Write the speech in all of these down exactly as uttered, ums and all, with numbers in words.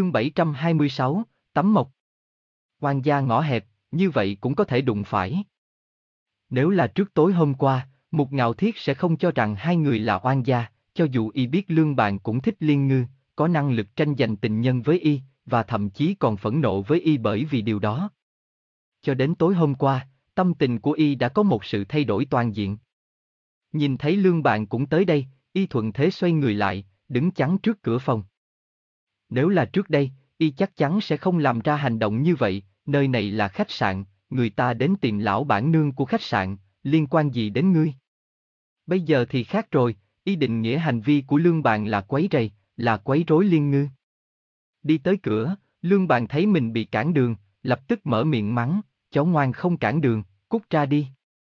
Chương bảy trăm hai mươi sáu, Tắm Mộc. Oan gia ngõ hẹp, như vậy cũng có thể đụng phải. Nếu là trước tối hôm qua, Mục Ngạo Thiết sẽ không cho rằng hai người là oan gia, cho dù y biết Lương Bàn cũng thích Liên Ngư, có năng lực tranh giành tình nhân với y, và thậm chí còn phẫn nộ với y bởi vì điều đó. Cho đến tối hôm qua, tâm tình của y đã có một sự thay đổi toàn diện. Nhìn thấy Lương Bàn cũng tới đây, y thuận thế xoay người lại, đứng chắn trước cửa phòng. Nếu là trước đây, y chắc chắn sẽ không làm ra hành động như vậy, nơi này là khách sạn, người ta đến tìm lão bản nương của khách sạn, liên quan gì đến ngươi? Bây giờ thì khác rồi, y định nghĩa hành vi của Lương Bàn là quấy rầy, là quấy rối Liên Ngư. Đi tới cửa, Lương Bàn thấy mình bị cản đường, lập tức mở miệng mắng, chó ngoan không cản đường, cút ra đi.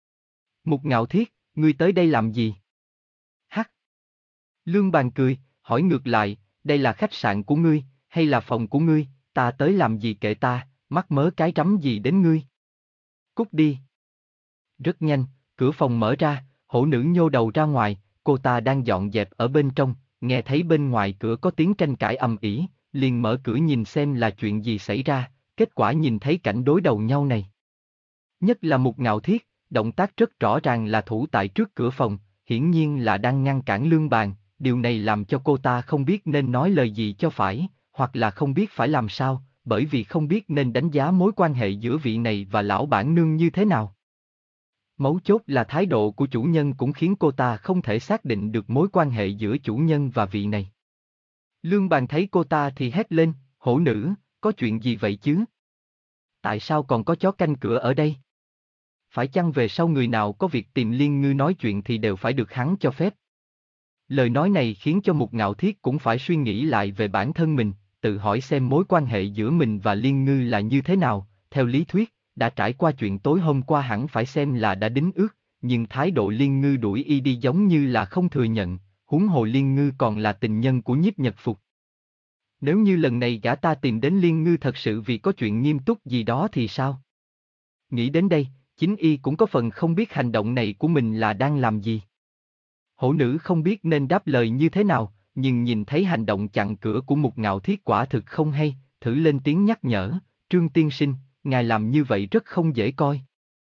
Mục Ngạo Thiết, ngươi tới đây làm gì? Hắc. Lương Bàn cười, hỏi ngược lại, đây là khách sạn của ngươi, hay là phòng của ngươi, ta tới làm gì kệ ta, mắc mớ cái rắm gì đến ngươi? Cút đi. Rất nhanh, cửa phòng mở ra, hổ nữ nhô đầu ra ngoài, cô ta đang dọn dẹp ở bên trong, nghe thấy bên ngoài cửa có tiếng tranh cãi ầm ĩ, liền mở cửa nhìn xem là chuyện gì xảy ra, kết quả nhìn thấy cảnh đối đầu nhau này. Nhất là Mục Ngạo Thiết, động tác rất rõ ràng là thủ tại trước cửa phòng, hiển nhiên là đang ngăn cản Lương Bàn, điều này làm cho cô ta không biết nên nói lời gì cho phải, hoặc là không biết phải làm sao, bởi vì không biết nên đánh giá mối quan hệ giữa vị này và lão bản nương như thế nào. Mấu chốt là thái độ của chủ nhân cũng khiến cô ta không thể xác định được mối quan hệ giữa chủ nhân và vị này. Lương Bàn thấy cô ta thì hét lên, hổ nữ, có chuyện gì vậy chứ? Tại sao còn có chó canh cửa ở đây? Phải chăng về sau người nào có việc tìm Liên Ngư nói chuyện thì đều phải được hắn cho phép? Lời nói này khiến cho Mục Ngạo Thiết cũng phải suy nghĩ lại về bản thân mình, tự hỏi xem mối quan hệ giữa mình và Liên Ngư là như thế nào, theo lý thuyết, đã trải qua chuyện tối hôm qua hẳn phải xem là đã đính ước, nhưng thái độ Liên Ngư đuổi y đi giống như là không thừa nhận, huống hồ Liên Ngư còn là tình nhân của Nhiếp Nhật Phục. Nếu như lần này gã ta tìm đến Liên Ngư thật sự vì có chuyện nghiêm túc gì đó thì sao? Nghĩ đến đây, chính y cũng có phần không biết hành động này của mình là đang làm gì. Hổ nữ không biết nên đáp lời như thế nào, nhưng nhìn thấy hành động chặn cửa của Mục Ngạo Thiết quả thực không hay, thử lên tiếng nhắc nhở, Trương tiên sinh, ngài làm như vậy rất không dễ coi.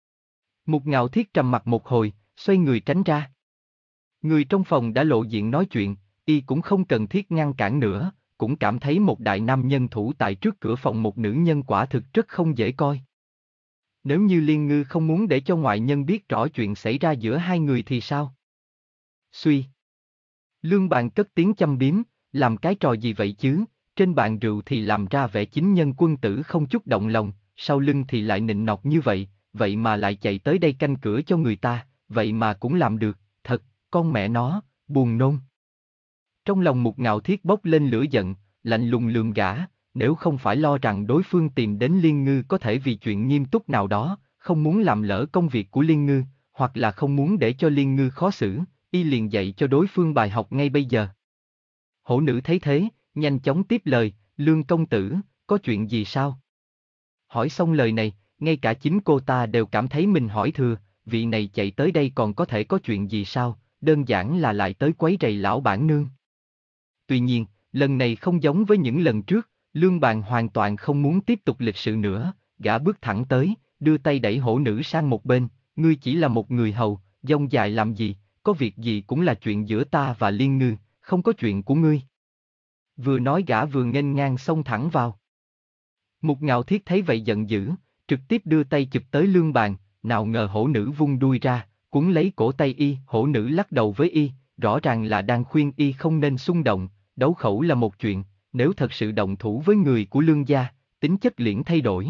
Mục Ngạo Thiết trầm mặt một hồi, xoay người tránh ra. Người trong phòng đã lộ diện nói chuyện, y cũng không cần thiết ngăn cản nữa, cũng cảm thấy một đại nam nhân thủ tại trước cửa phòng một nữ nhân quả thực rất không dễ coi. Nếu như Liên Ngư không muốn để cho ngoại nhân biết rõ chuyện xảy ra giữa hai người thì sao? Suy. Lương Bàn cất tiếng châm biếm, làm cái trò gì vậy chứ, trên bàn rượu thì làm ra vẻ chính nhân quân tử không chút động lòng, sau lưng thì lại nịnh nọt như vậy, vậy mà lại chạy tới đây canh cửa cho người ta, vậy mà cũng làm được, thật, con mẹ nó, buồn nôn. Trong lòng Mục Ngạo Thiết bốc lên lửa giận, lạnh lùng lườm gã, nếu không phải lo rằng đối phương tìm đến Liên Ngư có thể vì chuyện nghiêm túc nào đó, không muốn làm lỡ công việc của Liên Ngư, hoặc là không muốn để cho Liên Ngư khó xử, y liền dạy cho đối phương bài học ngay bây giờ. Hổ nữ thấy thế, nhanh chóng tiếp lời, Lương công tử, có chuyện gì sao? Hỏi xong lời này, ngay cả chính cô ta đều cảm thấy mình hỏi thừa, vị này chạy tới đây còn có thể có chuyện gì sao, đơn giản là lại tới quấy rầy lão bản nương. Tuy nhiên, lần này không giống với những lần trước, Lương Bàn hoàn toàn không muốn tiếp tục lịch sự nữa, gã bước thẳng tới, đưa tay đẩy hổ nữ sang một bên, ngươi chỉ là một người hầu, dông dài làm gì, có việc gì cũng là chuyện giữa ta và Liên Ngư, không có chuyện của ngươi. Vừa nói gã vừa nghênh ngang xông thẳng vào. Mục Ngạo Thiết thấy vậy giận dữ, trực tiếp đưa tay chụp tới Lương Bàn, nào ngờ hổ nữ vung đuôi ra, cuốn lấy cổ tay y, hổ nữ lắc đầu với y, rõ ràng là đang khuyên y không nên xung động, đấu khẩu là một chuyện, nếu thật sự động thủ với người của Lương gia, tính chất liền thay đổi.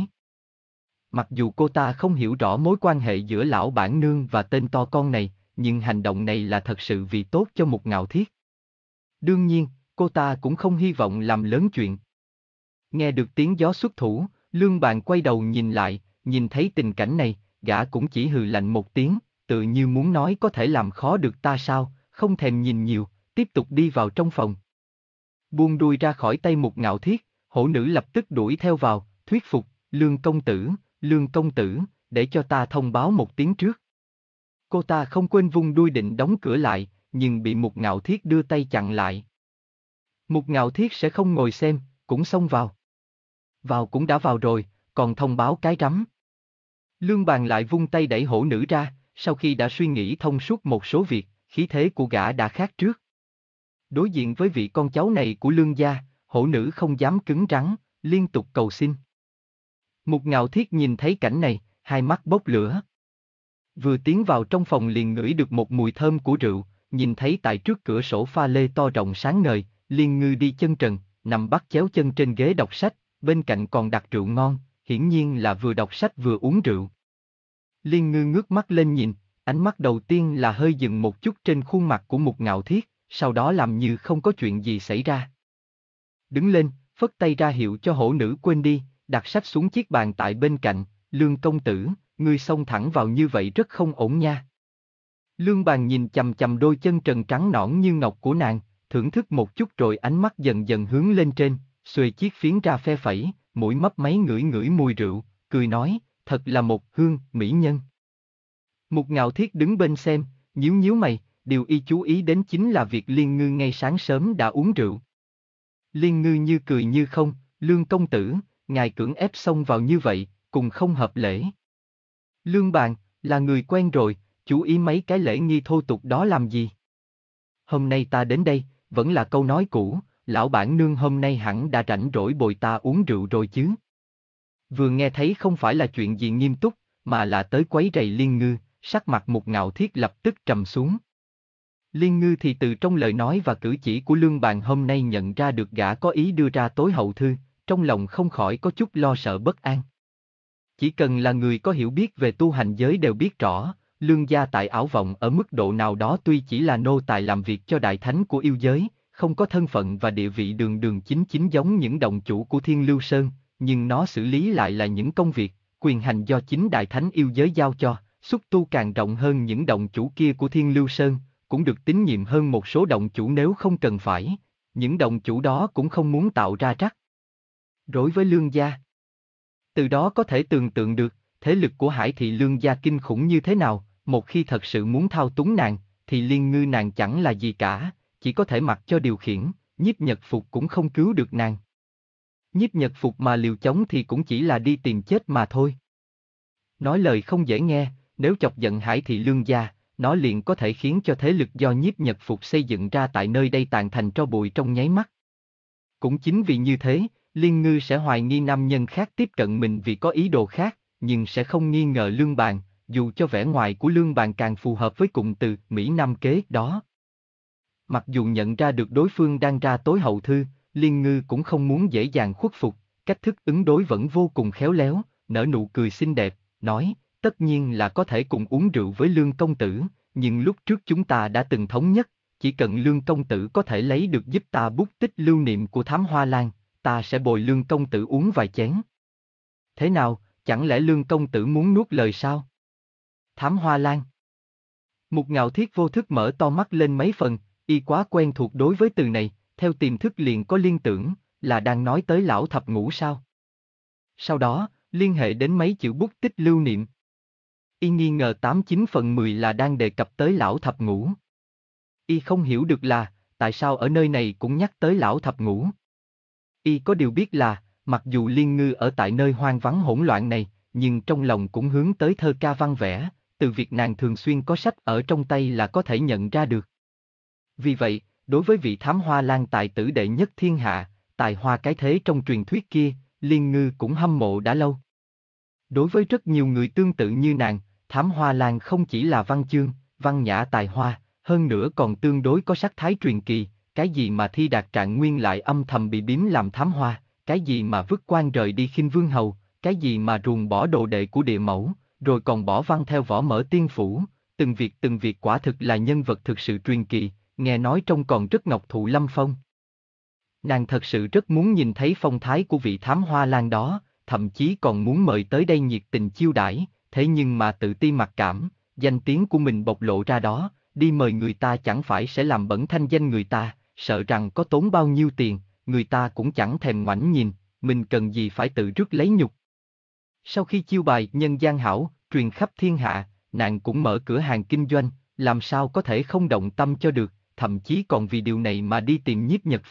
Mặc dù cô ta không hiểu rõ mối quan hệ giữa lão bản nương và tên to con này, nhưng hành động này là thật sự vì tốt cho Mục Ngạo Thiết. Đương nhiên, cô ta cũng không hy vọng làm lớn chuyện. Nghe được tiếng gió xuất thủ, Lương Bàn quay đầu nhìn lại, nhìn thấy tình cảnh này, gã cũng chỉ hừ lạnh một tiếng, tự như muốn nói có thể làm khó được ta sao, không thèm nhìn nhiều, tiếp tục đi vào trong phòng. Buông đuôi ra khỏi tay Mục Ngạo Thiết, hổ nữ lập tức đuổi theo vào, thuyết phục, Lương công tử, Lương công tử, để cho ta thông báo một tiếng trước. Cô ta không quên vung đuôi định đóng cửa lại, nhưng bị Mục Ngạo Thiết đưa tay chặn lại. Mục Ngạo Thiết sẽ không ngồi xem, cũng xông vào. Vào cũng đã vào rồi, còn thông báo cái rắm. Lương Bàn lại vung tay đẩy hổ nữ ra, sau khi đã suy nghĩ thông suốt một số việc, khí thế của gã đã khác trước. Đối diện với vị con cháu này của Lương gia, hổ nữ không dám cứng rắn, liên tục cầu xin. Mục Ngạo Thiết nhìn thấy cảnh này, hai mắt bốc lửa. Vừa tiến vào trong phòng liền ngửi được một mùi thơm của rượu, nhìn thấy tại trước cửa sổ pha lê to rộng sáng ngời, Liên Ngư đi chân trần, nằm bắt chéo chân trên ghế đọc sách, bên cạnh còn đặt rượu ngon, hiển nhiên là vừa đọc sách vừa uống rượu. Liên Ngư ngước mắt lên nhìn, ánh mắt đầu tiên là hơi dừng một chút trên khuôn mặt của Mục Ngạo Thiết, sau đó làm như không có chuyện gì xảy ra. Đứng lên, phất tay ra hiệu cho hổ nữ quên đi, đặt sách xuống chiếc bàn tại bên cạnh, Lương công tử, ngươi xông thẳng vào như vậy rất không ổn nha. Lương Bàn nhìn chằm chằm đôi chân trần trắng nõn như ngọc của nàng, thưởng thức một chút rồi ánh mắt dần dần hướng lên trên, xuề chiếc phiến ra phe phẩy, mũi mấp máy ngửi ngửi mùi rượu, cười nói, thật là một hương mỹ nhân. Mục Ngạo Thiết đứng bên xem, nhíu nhíu mày, điều y chú ý đến chính là việc Liên Ngư ngay sáng sớm đã uống rượu. Liên Ngư như cười như không, Lương công tử, ngài cưỡng ép xông vào như vậy, cùng không hợp lễ. Lương Bàn, là người quen rồi, chú ý mấy cái lễ nghi thô tục đó làm gì? Hôm nay ta đến đây, vẫn là câu nói cũ, lão bản nương hôm nay hẳn đã rảnh rỗi bồi ta uống rượu rồi chứ. Vừa nghe thấy không phải là chuyện gì nghiêm túc, mà là tới quấy rầy Liên Ngư, sắc mặt Mục Ngạo Thiết lập tức trầm xuống. Liên Ngư thì từ trong lời nói và cử chỉ của Lương Bàn hôm nay nhận ra được gã có ý đưa ra tối hậu thư, trong lòng không khỏi có chút lo sợ bất an. Chỉ cần là người có hiểu biết về tu hành giới đều biết rõ, Lương gia tại Ảo Vọng ở mức độ nào đó tuy chỉ là nô tài làm việc cho đại thánh của yêu giới, không có thân phận và địa vị đường đường chính chính giống những động chủ của Thiên Lưu Sơn, nhưng nó xử lý lại là những công việc, quyền hành do chính đại thánh yêu giới giao cho, xúc tu càng rộng hơn những động chủ kia của Thiên Lưu Sơn, cũng được tín nhiệm hơn một số động chủ nếu không cần phải, những động chủ đó cũng không muốn tạo ra rắc rối với Lương gia. Từ đó có thể tưởng tượng được, thế lực của Hải thị Lương gia kinh khủng như thế nào, một khi thật sự muốn thao túng nàng, thì Liên Ngư nàng chẳng là gì cả, chỉ có thể mặc cho điều khiển, Nhiếp Nhật Phục cũng không cứu được nàng. Nhiếp Nhật Phục mà liều chống thì cũng chỉ là đi tìm chết mà thôi. Nói lời không dễ nghe, nếu chọc giận Hải thị Lương gia, nó liền có thể khiến cho thế lực do Nhiếp Nhật Phục xây dựng ra tại nơi đây tàn thành tro bụi trong nháy mắt. Cũng chính vì như thế, Liên Ngư sẽ hoài nghi nam nhân khác tiếp cận mình vì có ý đồ khác, nhưng sẽ không nghi ngờ Lương Bàn, dù cho vẻ ngoài của Lương Bàn càng phù hợp với cụm từ Mỹ Nam kế đó. Mặc dù nhận ra được đối phương đang ra tối hậu thư, Liên Ngư cũng không muốn dễ dàng khuất phục, cách thức ứng đối vẫn vô cùng khéo léo, nở nụ cười xinh đẹp, nói, tất nhiên là có thể cùng uống rượu với Lương công tử, nhưng lúc trước chúng ta đã từng thống nhất, chỉ cần Lương công tử có thể lấy được giúp ta bút tích lưu niệm của Thám Hoa Lan, ta sẽ bồi Lương công tử uống vài chén. Thế nào, chẳng lẽ Lương công tử muốn nuốt lời sao? Thám Hoa Lan. Mục Ngạo Thiết vô thức mở to mắt lên mấy phần, y quá quen thuộc đối với từ này, theo tiềm thức liền có liên tưởng, là đang nói tới lão thập ngũ sao? Sau đó, liên hệ đến mấy chữ bút tích lưu niệm. Y nghi ngờ tám chín phần mười là đang đề cập tới lão thập ngũ. Y không hiểu được là, tại sao ở nơi này cũng nhắc tới lão thập ngũ. Y có điều biết là, mặc dù Liên Ngư ở tại nơi hoang vắng hỗn loạn này, nhưng trong lòng cũng hướng tới thơ ca văn vẽ, từ việc nàng thường xuyên có sách ở trong tay là có thể nhận ra được. Vì vậy, đối với vị Thám Hoa Lan tài tử đệ nhất thiên hạ, tài hoa cái thế trong truyền thuyết kia, Liên Ngư cũng hâm mộ đã lâu. Đối với rất nhiều người tương tự như nàng, Thám Hoa Lan không chỉ là văn chương, văn nhã tài hoa, hơn nữa còn tương đối có sắc thái truyền kỳ, cái gì mà thi đạt trạng nguyên lại âm thầm bị biếm làm thám hoa, cái gì mà vứt quan rời đi khinh vương hầu, cái gì mà ruồng bỏ đồ đệ của địa mẫu, rồi còn bỏ văn theo võ mở tiên phủ, từng việc từng việc quả thực là nhân vật thực sự truyền kỳ, nghe nói trông còn rất ngọc thụ lâm phong. Nàng thật sự rất muốn nhìn thấy phong thái của vị Thám Hoa Lan đó, thậm chí còn muốn mời tới đây nhiệt tình chiêu đãi, thế nhưng mà tự ti mặc cảm, danh tiếng của mình bộc lộ ra đó, đi mời người ta chẳng phải sẽ làm bẩn thanh danh người ta, sợ rằng có tốn bao nhiêu tiền, người ta cũng chẳng thèm ngoảnh nhìn, mình cần gì phải tự rước lấy nhục. Sau khi chiêu bài nhân gian hảo, truyền khắp thiên hạ, nàng cũng mở cửa hàng kinh doanh, làm sao có thể không động tâm cho được, thậm chí còn vì điều này mà đi tìm Nhiếp Nhật Phục,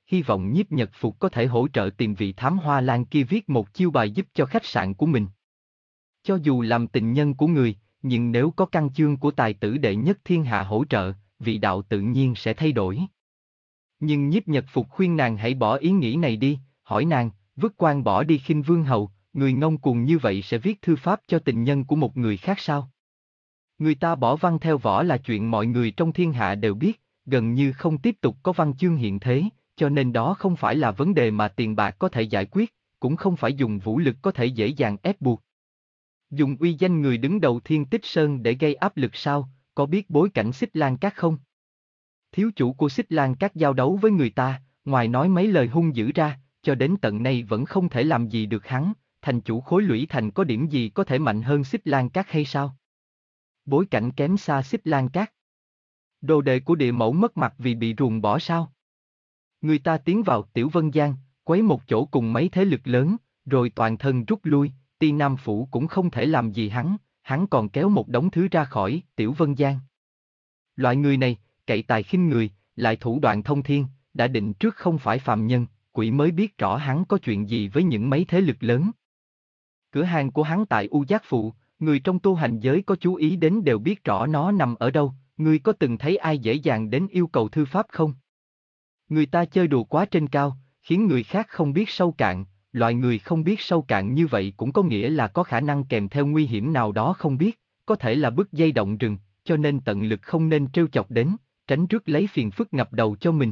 hy vọng Nhiếp Nhật Phục có thể hỗ trợ tìm vị thám hoa lan kia viết một chiêu bài giúp cho khách sạn của mình. Cho dù làm tình nhân của người, nhưng nếu có căn chương của tài tử đệ nhất thiên hạ hỗ trợ, vị đạo tự nhiên sẽ thay đổi. Nhưng Nhiếp Nhật Phục khuyên nàng hãy bỏ ý nghĩ này đi, hỏi nàng, vứt quan bỏ đi khinh vương hầu, người ngông cuồng như vậy sẽ viết thư pháp cho tình nhân của một người khác sao? Người ta bỏ văn theo võ là chuyện mọi người trong thiên hạ đều biết, gần như không tiếp tục có văn chương hiện thế, cho nên đó không phải là vấn đề mà tiền bạc có thể giải quyết, cũng không phải dùng vũ lực có thể dễ dàng ép buộc. Dùng uy danh người đứng đầu Thiên Tích Sơn để gây áp lực sao, có biết bối cảnh Xích Lan Các không? Thiếu chủ của Xích Lan Các giao đấu với người ta, ngoài nói mấy lời hung dữ ra, cho đến tận nay vẫn không thể làm gì được hắn, thành chủ Khối Lũy Thành có điểm gì có thể mạnh hơn Xích Lan Các hay sao? Bối cảnh kém xa Xích Lan Các. Đồ đệ của địa mẫu mất mặt vì bị ruồng bỏ sao? Người ta tiến vào Tiểu Vân Giang, quấy một chỗ cùng mấy thế lực lớn, rồi toàn thân rút lui, Ti Nam Phủ cũng không thể làm gì hắn, hắn còn kéo một đống thứ ra khỏi Tiểu Vân Giang. Loại người này, cậy tài khinh người, lại thủ đoạn thông thiên, đã định trước không phải phàm nhân, quỷ mới biết rõ hắn có chuyện gì với những mấy thế lực lớn. Cửa hàng của hắn tại U Giác Phụ, người trong tu hành giới có chú ý đến đều biết rõ nó nằm ở đâu, ngươi có từng thấy ai dễ dàng đến yêu cầu thư pháp không? Người ta chơi đùa quá trên cao, khiến người khác không biết sâu cạn, loại người không biết sâu cạn như vậy cũng có nghĩa là có khả năng kèm theo nguy hiểm nào đó không biết, có thể là bứt dây động rừng, cho nên tận lực không nên trêu chọc đến, tránh rước lấy phiền phức ngập đầu cho mình.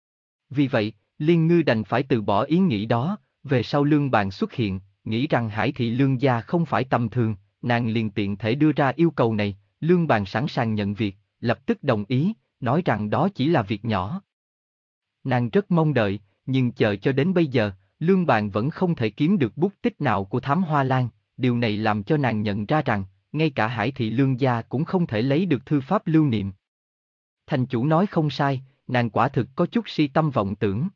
Vì vậy, Liên Ngư đành phải từ bỏ ý nghĩ đó, về sau Lương Bàn xuất hiện, nghĩ rằng Hải Thị Lương gia không phải tầm thường, nàng liền tiện thể đưa ra yêu cầu này, Lương Bàn sẵn sàng nhận việc, lập tức đồng ý, nói rằng đó chỉ là việc nhỏ. Nàng rất mong đợi, nhưng chờ cho đến bây giờ, Lương Bàn vẫn không thể kiếm được bút tích nào của Thám Hoa Lan, điều này làm cho nàng nhận ra rằng, ngay cả Hải Thị Lương gia cũng không thể lấy được thư pháp lưu niệm. Thành chủ nói không sai, nàng quả thực có chút si tâm vọng tưởng.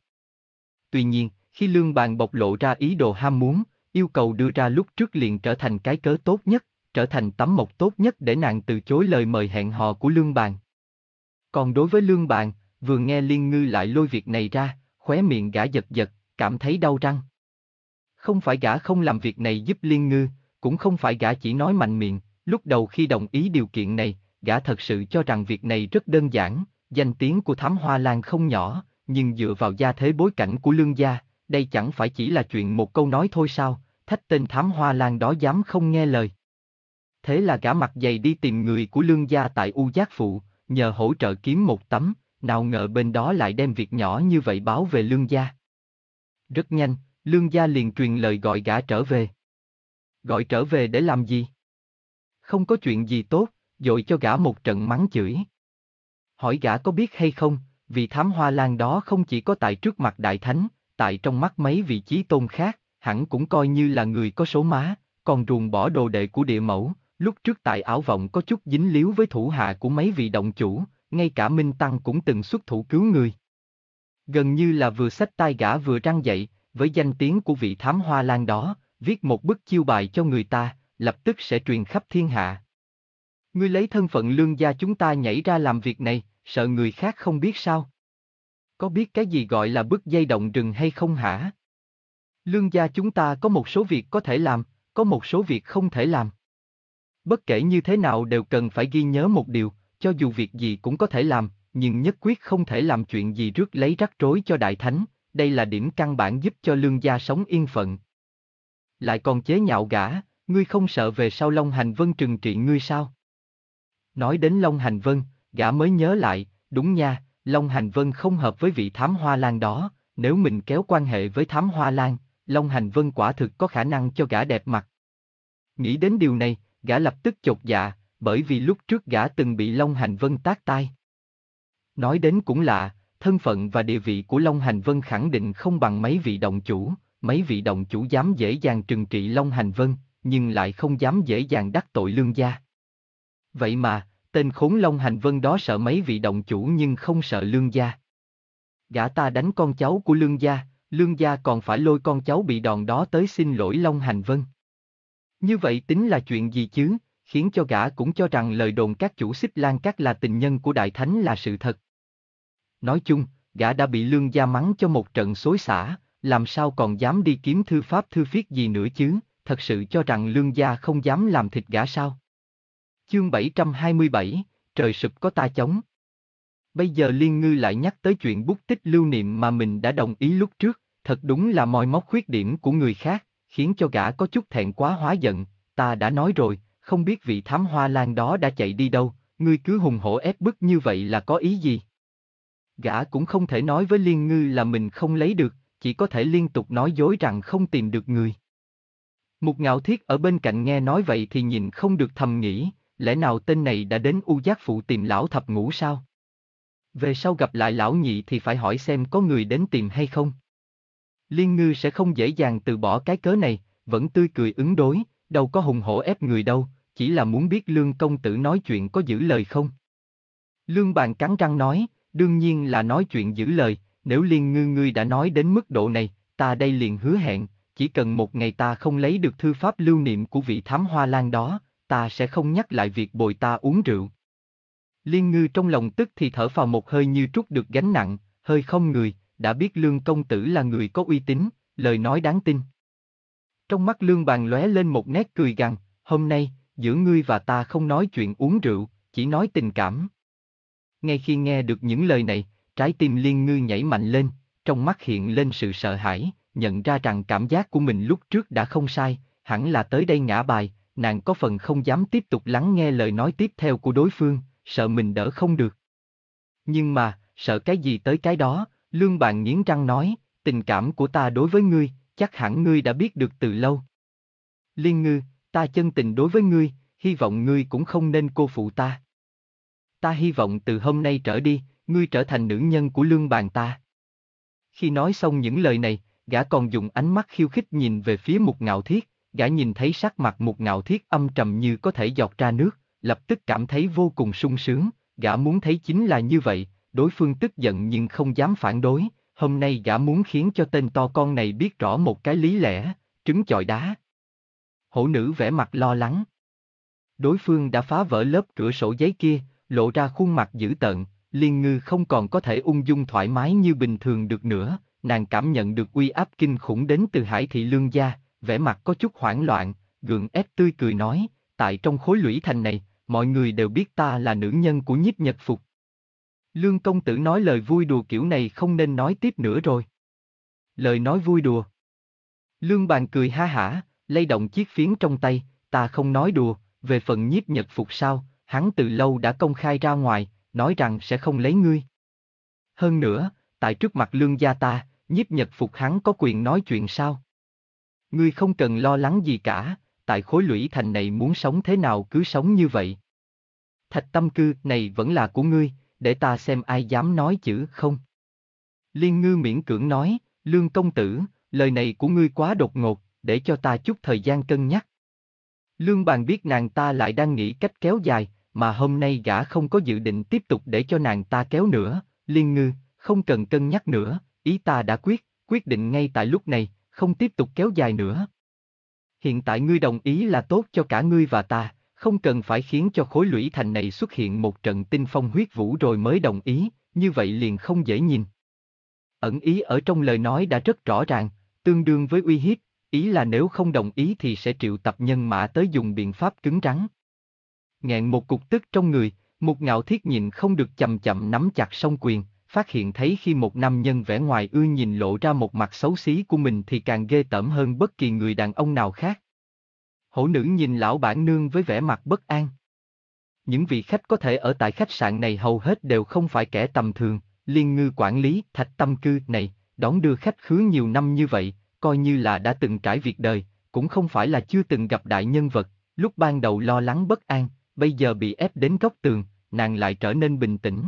Tuy nhiên, khi Lương Bàn bộc lộ ra ý đồ ham muốn, yêu cầu đưa ra lúc trước liền trở thành cái cớ tốt nhất, trở thành tấm mộc tốt nhất để nàng từ chối lời mời hẹn hò của Lương Bàn. Còn đối với Lương Bàn, vừa nghe Liên Ngư lại lôi việc này ra, khóe miệng gã giật giật, cảm thấy đau răng. Không phải gã không làm việc này giúp Liên Ngư, cũng không phải gã chỉ nói mạnh miệng, lúc đầu khi đồng ý điều kiện này, gã thật sự cho rằng việc này rất đơn giản, danh tiếng của Thám Hoa Lan không nhỏ, nhưng dựa vào gia thế bối cảnh của Lương gia, đây chẳng phải chỉ là chuyện một câu nói thôi sao, thách tên Thám Hoa Lan đó dám không nghe lời. Thế là gã mặt dày đi tìm người của Lương gia tại U Giác Phụ, nhờ hỗ trợ kiếm một tấm, nào ngờ bên đó lại đem việc nhỏ như vậy báo về Lương gia. Rất nhanh, Lương gia liền truyền lời gọi gã trở về. Gọi trở về để làm gì? Không có chuyện gì tốt, dội cho gã một trận mắng chửi. Hỏi gã có biết hay không, vì Thám Hoa Lan đó không chỉ có tại trước mặt Đại Thánh, tại trong mắt mấy vị chí tôn khác, hẳn cũng coi như là người có số má, còn ruồng bỏ đồ đệ của địa mẫu, lúc trước tại Ảo Vọng có chút dính líu với thủ hạ của mấy vị động chủ, ngay cả Minh Tăng cũng từng xuất thủ cứu người. Gần như là vừa xách tay gã vừa răng dậy, với danh tiếng của vị Thám Hoa Lan đó, viết một bức chiêu bài cho người ta, lập tức sẽ truyền khắp thiên hạ. Ngươi lấy thân phận Lương gia chúng ta nhảy ra làm việc này, sợ người khác không biết sao? Có biết cái gì gọi là bứt dây động rừng hay không hả? Lương gia chúng ta có một số việc có thể làm, có một số việc không thể làm. Bất kể như thế nào đều cần phải ghi nhớ một điều, cho dù việc gì cũng có thể làm, nhưng nhất quyết không thể làm chuyện gì rước lấy rắc rối cho Đại Thánh, đây là điểm căn bản giúp cho Lương gia sống yên phận. Lại còn chế nhạo gã, ngươi không sợ về sau Long Hành Vân trừng trị ngươi sao? Nói đến Long Hành Vân, gã mới nhớ lại, đúng nha, Long Hành Vân không hợp với vị Thám Hoa Lan đó, nếu mình kéo quan hệ với Thám Hoa Lan, Long Hành Vân quả thực có khả năng cho gã đẹp mặt. Nghĩ đến điều này, gã lập tức chột dạ, bởi vì lúc trước gã từng bị Long Hành Vân tát tai. Nói đến cũng lạ, thân phận và địa vị của Long Hành Vân khẳng định không bằng mấy vị động chủ, mấy vị động chủ dám dễ dàng trừng trị Long Hành Vân, nhưng lại không dám dễ dàng đắc tội Lương gia. Vậy mà, tên khốn Long Hành Vân đó sợ mấy vị động chủ nhưng không sợ Lương gia. Gã ta đánh con cháu của Lương gia, Lương gia còn phải lôi con cháu bị đòn đó tới xin lỗi Long Hành Vân. Như vậy tính là chuyện gì chứ, khiến cho gã cũng cho rằng lời đồn các chủ Xích Lan Các là tình nhân của Đại Thánh là sự thật. Nói chung, gã đã bị Lương gia mắng cho một trận xối xả, làm sao còn dám đi kiếm thư pháp thư viết gì nữa chứ, thật sự cho rằng Lương gia không dám làm thịt gã sao? Chương bảy trăm hai mươi bảy, trời sụp có ta chống. Bây giờ Liên Ngư lại nhắc tới chuyện bút tích lưu niệm mà mình đã đồng ý lúc trước, thật đúng là moi móc khuyết điểm của người khác, khiến cho gã có chút thẹn quá hóa giận. Ta đã nói rồi, không biết vị thám hoa lan đó đã chạy đi đâu, ngươi cứ hùng hổ ép bức như vậy là có ý gì? Gã cũng không thể nói với Liên Ngư là mình không lấy được, chỉ có thể liên tục nói dối rằng không tìm được người. Mục Ngạo Thiết ở bên cạnh nghe nói vậy thì nhìn không được thầm nghĩ, lẽ nào tên này đã đến U Giác Phụ tìm lão thập ngũ sao? Về sau gặp lại lão nhị thì phải hỏi xem có người đến tìm hay không. Liên Ngư sẽ không dễ dàng từ bỏ cái cớ này, vẫn tươi cười ứng đối, đâu có hùng hổ ép người đâu, chỉ là muốn biết Lương công tử nói chuyện có giữ lời không. Lương Bàn cắn răng nói, đương nhiên là nói chuyện giữ lời, nếu Liên Ngư ngươi đã nói đến mức độ này, ta đây liền hứa hẹn, chỉ cần một ngày ta không lấy được thư pháp lưu niệm của vị thám hoa lan đó, ta sẽ không nhắc lại việc bồi ta uống rượu. Liên Ngư trong lòng tức thì thở phào một hơi như trút được gánh nặng, hơi không người, đã biết Lương công tử là người có uy tín, lời nói đáng tin. Trong mắt Lương Bàn lóe lên một nét cười gằn, hôm nay, giữa ngươi và ta không nói chuyện uống rượu, chỉ nói tình cảm. Ngay khi nghe được những lời này, trái tim Liên Ngư nhảy mạnh lên, trong mắt hiện lên sự sợ hãi, nhận ra rằng cảm giác của mình lúc trước đã không sai, hẳn là tới đây ngã bài, nàng có phần không dám tiếp tục lắng nghe lời nói tiếp theo của đối phương, sợ mình đỡ không được. Nhưng mà, sợ cái gì tới cái đó, Lương Bàn nghiến răng nói, tình cảm của ta đối với ngươi, chắc hẳn ngươi đã biết được từ lâu. Liên Ngư, ta chân tình đối với ngươi, hy vọng ngươi cũng không nên cô phụ ta. Ta hy vọng từ hôm nay trở đi, ngươi trở thành nữ nhân của Lương Bàn ta. Khi nói xong những lời này, gã còn dùng ánh mắt khiêu khích nhìn về phía Mục Ngạo Thiết, gã nhìn thấy sắc mặt Mục Ngạo Thiết âm trầm như có thể giọt ra nước, lập tức cảm thấy vô cùng sung sướng, gã muốn thấy chính là như vậy, đối phương tức giận nhưng không dám phản đối, hôm nay gã muốn khiến cho tên to con này biết rõ một cái lý lẽ, trứng chọi đá. Hổ nữ vẻ mặt lo lắng. Đối phương đã phá vỡ lớp cửa sổ giấy kia, lộ ra khuôn mặt dữ tợn, Liên Ngư không còn có thể ung dung thoải mái như bình thường được nữa, nàng cảm nhận được uy áp kinh khủng đến từ Hải thị Lương gia, vẻ mặt có chút hoảng loạn, gượng ép tươi cười nói, tại trong khối lũy thành này, mọi người đều biết ta là nữ nhân của Nhiếp Nhật Phục. Lương công tử nói lời vui đùa kiểu này không nên nói tiếp nữa rồi. Lời nói vui đùa. Lương Bàn cười ha hả, lay động chiếc phiến trong tay, ta không nói đùa, về phần Nhiếp Nhật Phục sao, hắn từ lâu đã công khai ra ngoài, nói rằng sẽ không lấy ngươi. Hơn nữa, tại trước mặt Lương gia ta, Nhiếp Nhật Phục hắn có quyền nói chuyện sao? Ngươi không cần lo lắng gì cả, tại khối lũy thành này muốn sống thế nào cứ sống như vậy. Thạch Tâm Cư này vẫn là của ngươi, để ta xem ai dám nói chữ không. Liên Ngư miễn cưỡng nói, Lương công tử, lời này của ngươi quá đột ngột, để cho ta chút thời gian cân nhắc. Lương Bàn biết nàng ta lại đang nghĩ cách kéo dài, mà hôm nay gã không có dự định tiếp tục để cho nàng ta kéo nữa, Liên Ngư, không cần cân nhắc nữa, ý ta đã quyết, quyết định ngay tại lúc này, không tiếp tục kéo dài nữa. Hiện tại ngươi đồng ý là tốt cho cả ngươi và ta, không cần phải khiến cho khối lũy thành này xuất hiện một trận tinh phong huyết vũ rồi mới đồng ý, như vậy liền không dễ nhìn. Ẩn ý ở trong lời nói đã rất rõ ràng, tương đương với uy hiếp, ý là nếu không đồng ý thì sẽ triệu tập nhân mã tới dùng biện pháp cứng rắn. Nghẹn một cục tức trong người, Mục Ngạo Thiết nhìn không được chậm chậm nắm chặt song quyền, phát hiện thấy khi một nam nhân vẻ ngoài ưa nhìn lộ ra một mặt xấu xí của mình thì càng ghê tởm hơn bất kỳ người đàn ông nào khác. Hổ nữ nhìn lão bản nương với vẻ mặt bất an. Những vị khách có thể ở tại khách sạn này hầu hết đều không phải kẻ tầm thường, Liên Ngư quản lý Thạch Tâm Cư này, đón đưa khách khứa nhiều năm như vậy, coi như là đã từng trải việc đời, cũng không phải là chưa từng gặp đại nhân vật, lúc ban đầu lo lắng bất an, bây giờ bị ép đến góc tường, nàng lại trở nên bình tĩnh.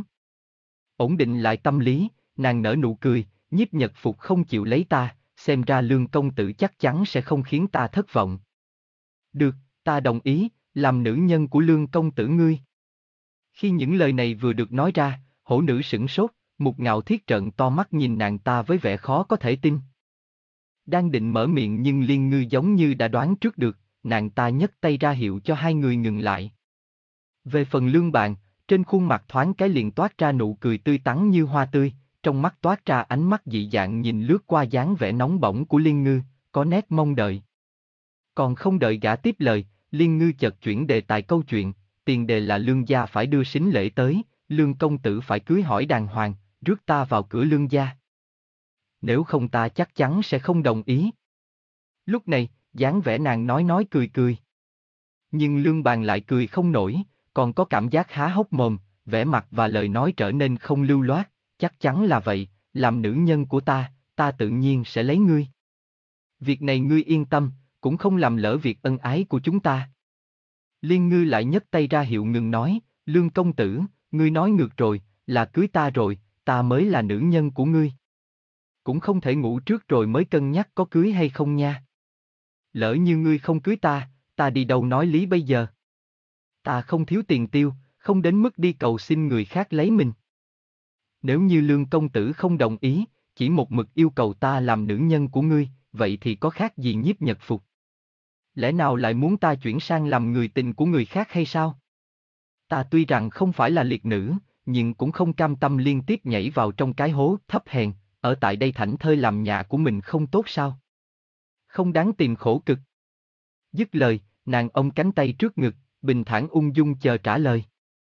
Ổn định lại tâm lý, nàng nở nụ cười, Nhiếp Nhật Phục không chịu lấy ta, xem ra Lương công tử chắc chắn sẽ không khiến ta thất vọng. Được, ta đồng ý, làm nữ nhân của Lương công tử ngươi. Khi những lời này vừa được nói ra, hổ nữ sửng sốt, Mục Ngạo Thiết trợn to mắt nhìn nàng ta với vẻ khó có thể tin. Đang định mở miệng nhưng Liên Ngư giống như đã đoán trước được, nàng ta nhấc tay ra hiệu cho hai người ngừng lại. Về phần Lương Bàn, trên khuôn mặt thoáng cái liền toát ra nụ cười tươi tắn như hoa tươi, trong mắt toát ra ánh mắt dị dạng nhìn lướt qua dáng vẻ nóng bỏng của Liên Ngư, có nét mong đợi. Còn không đợi gã tiếp lời, Liên Ngư chợt chuyển đề tài câu chuyện, tiền đề là Lương gia phải đưa sính lễ tới, Lương công tử phải cưới hỏi đàng hoàng, rước ta vào cửa Lương gia. Nếu không ta chắc chắn sẽ không đồng ý. Lúc này, dáng vẻ nàng nói nói cười cười. Nhưng Lương Bàn lại cười không nổi, còn có cảm giác há hốc mồm, vẻ mặt và lời nói trở nên không lưu loát, chắc chắn là vậy, làm nữ nhân của ta, ta tự nhiên sẽ lấy ngươi. Việc này ngươi yên tâm, cũng không làm lỡ việc ân ái của chúng ta. Liên Ngư lại nhấc tay ra hiệu ngừng nói, Lương công tử, ngươi nói ngược rồi, là cưới ta rồi, ta mới là nữ nhân của ngươi. Cũng không thể ngủ trước rồi mới cân nhắc có cưới hay không nha. Lỡ như ngươi không cưới ta, ta đi đâu nói lý bây giờ? Ta không thiếu tiền tiêu, không đến mức đi cầu xin người khác lấy mình. Nếu như Lương công tử không đồng ý, chỉ một mực yêu cầu ta làm nữ nhân của ngươi, vậy thì có khác gì Nhiếp Nhật Phục? Lẽ nào lại muốn ta chuyển sang làm người tình của người khác hay sao? Ta tuy rằng không phải là liệt nữ, nhưng cũng không cam tâm liên tiếp nhảy vào trong cái hố thấp hèn, ở tại đây thảnh thơi làm nhà của mình không tốt sao? Không đáng tìm khổ cực. Dứt lời, nàng ôm cánh tay trước ngực, bình thản ung dung chờ trả lời.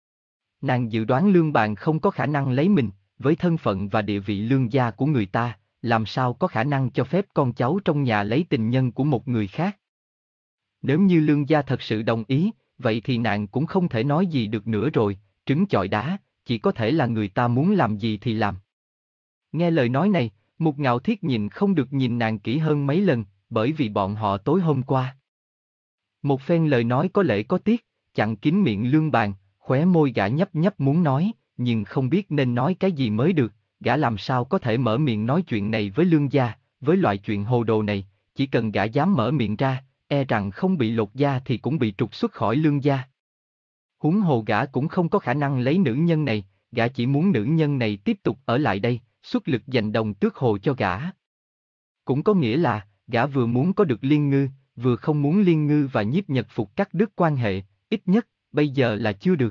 Nàng dự đoán Lương Bàn không có khả năng lấy mình, với thân phận và địa vị lương gia của người ta, làm sao có khả năng cho phép con cháu trong nhà lấy tình nhân của một người khác. Nếu như Lương gia thật sự đồng ý, vậy thì nàng cũng không thể nói gì được nữa rồi, trứng chọi đá, chỉ có thể là người ta muốn làm gì thì làm. Nghe lời nói này, Mục Ngạo Thiết nhìn không được nhìn nàng kỹ hơn mấy lần, bởi vì bọn họ tối hôm qua. Một phen lời nói có lễ có tiết, chặn kín miệng Lương Bàn, khóe môi gã nhấp nhấp muốn nói, nhưng không biết nên nói cái gì mới được, gã làm sao có thể mở miệng nói chuyện này với Lương gia, với loại chuyện hồ đồ này, chỉ cần gã dám mở miệng ra, e rằng không bị lột da thì cũng bị trục xuất khỏi Lương gia. Huống hồ gã cũng không có khả năng lấy nữ nhân này, gã chỉ muốn nữ nhân này tiếp tục ở lại đây, xuất lực giành đồng tước hồ cho gã. Cũng có nghĩa là, gã vừa muốn có được Liên Ngư, vừa không muốn Liên Ngư và Nhiếp Nhật Phục cắt đứt quan hệ, ít nhất, bây giờ là chưa được.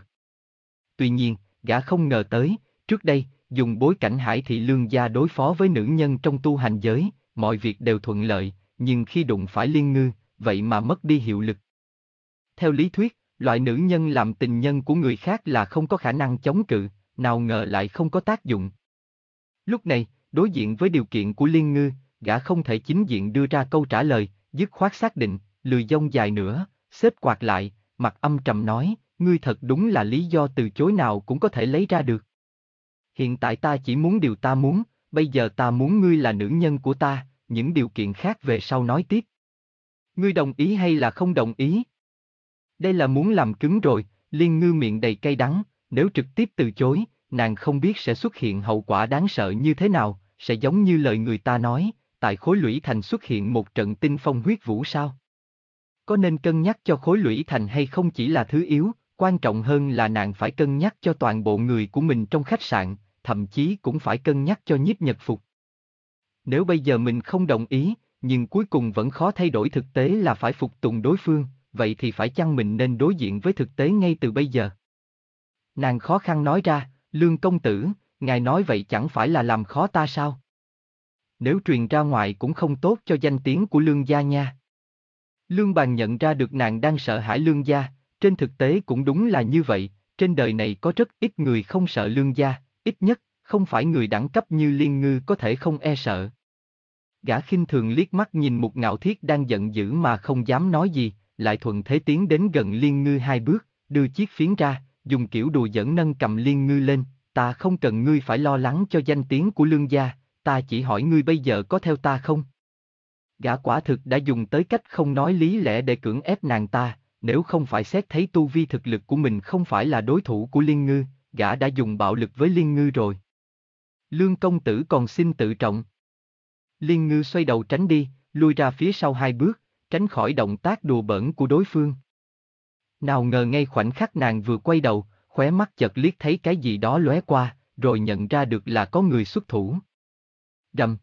Tuy nhiên, gã không ngờ tới, trước đây, dùng bối cảnh Hải Thị Lương gia đối phó với nữ nhân trong tu hành giới, mọi việc đều thuận lợi, nhưng khi đụng phải Liên Ngư, vậy mà mất đi hiệu lực. Theo lý thuyết, loại nữ nhân làm tình nhân của người khác là không có khả năng chống cự, nào ngờ lại không có tác dụng. Lúc này, đối diện với điều kiện của Liên Ngư, gã không thể chính diện đưa ra câu trả lời, dứt khoát xác định, lười dông dài nữa, xếp quạt lại, mặt âm trầm nói, ngươi thật đúng là lý do từ chối nào cũng có thể lấy ra được. Hiện tại ta chỉ muốn điều ta muốn, bây giờ ta muốn ngươi là nữ nhân của ta, những điều kiện khác về sau nói tiếp. Ngươi đồng ý hay là không đồng ý? Đây là muốn làm cứng rồi, Liên Ngư miệng đầy cay đắng, nếu trực tiếp từ chối, nàng không biết sẽ xuất hiện hậu quả đáng sợ như thế nào, sẽ giống như lời người ta nói, tại Khối Lũy Thành xuất hiện một trận tinh phong huyết vũ sao? Có nên cân nhắc cho Khối Lũy Thành hay không chỉ là thứ yếu, quan trọng hơn là nàng phải cân nhắc cho toàn bộ người của mình trong khách sạn, thậm chí cũng phải cân nhắc cho Nhiếp Nhật Phục. Nếu bây giờ mình không đồng ý, nhưng cuối cùng vẫn khó thay đổi thực tế là phải phục tùng đối phương, vậy thì phải chăng mình nên đối diện với thực tế ngay từ bây giờ? Nàng khó khăn nói ra, Lương công tử, ngài nói vậy chẳng phải là làm khó ta sao? Nếu truyền ra ngoài cũng không tốt cho danh tiếng của Lương gia nha. Lương Bàn nhận ra được nàng đang sợ hãi Lương gia, trên thực tế cũng đúng là như vậy, trên đời này có rất ít người không sợ Lương gia, ít nhất, không phải người đẳng cấp như Liên Ngư có thể không e sợ. Gã khinh thường liếc mắt nhìn Mục Ngạo Thiết đang giận dữ mà không dám nói gì, lại thuận thế tiến đến gần Liên Ngư hai bước, đưa chiếc phiến ra, dùng kiểu đùa giỡn nâng cầm Liên Ngư lên, ta không cần ngươi phải lo lắng cho danh tiếng của Lương gia, ta chỉ hỏi ngươi bây giờ có theo ta không? Gã quả thực đã dùng tới cách không nói lý lẽ để cưỡng ép nàng ta, nếu không phải xét thấy tu vi thực lực của mình không phải là đối thủ của Liên Ngư, gã đã dùng bạo lực với Liên Ngư rồi. Lương công tử còn xin tự trọng. Liên Ngư xoay đầu tránh đi, lui ra phía sau hai bước, tránh khỏi động tác đùa bỡn của đối phương. Nào ngờ ngay khoảnh khắc nàng vừa quay đầu, khóe mắt chợt liếc thấy cái gì đó lóe qua, rồi nhận ra được là có người xuất thủ. Rầm.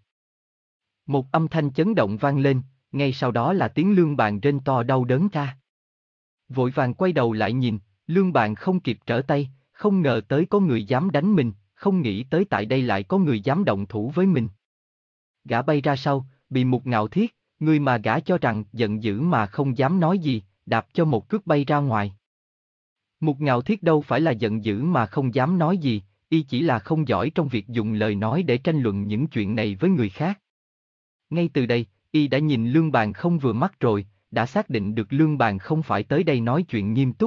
Một âm thanh chấn động vang lên, ngay sau đó là tiếng Lương Bàn rên to đau đớn ra. Vội vàng quay đầu lại nhìn, Lương Bàn không kịp trở tay, không ngờ tới có người dám đánh mình, không nghĩ tới tại đây lại có người dám động thủ với mình. Gã bay ra sau, bị Mục Ngạo Thiết, người mà gã cho rằng giận dữ mà không dám nói gì, đạp cho một cước bay ra ngoài. Mục Ngạo Thiết đâu phải là giận dữ mà không dám nói gì, y chỉ là không giỏi trong việc dùng lời nói để tranh luận những chuyện này với người khác. Ngay từ đây, y đã nhìn Lương Bàn không vừa mắt rồi, đã xác định được Lương Bàn không phải tới đây nói chuyện nghiêm túc,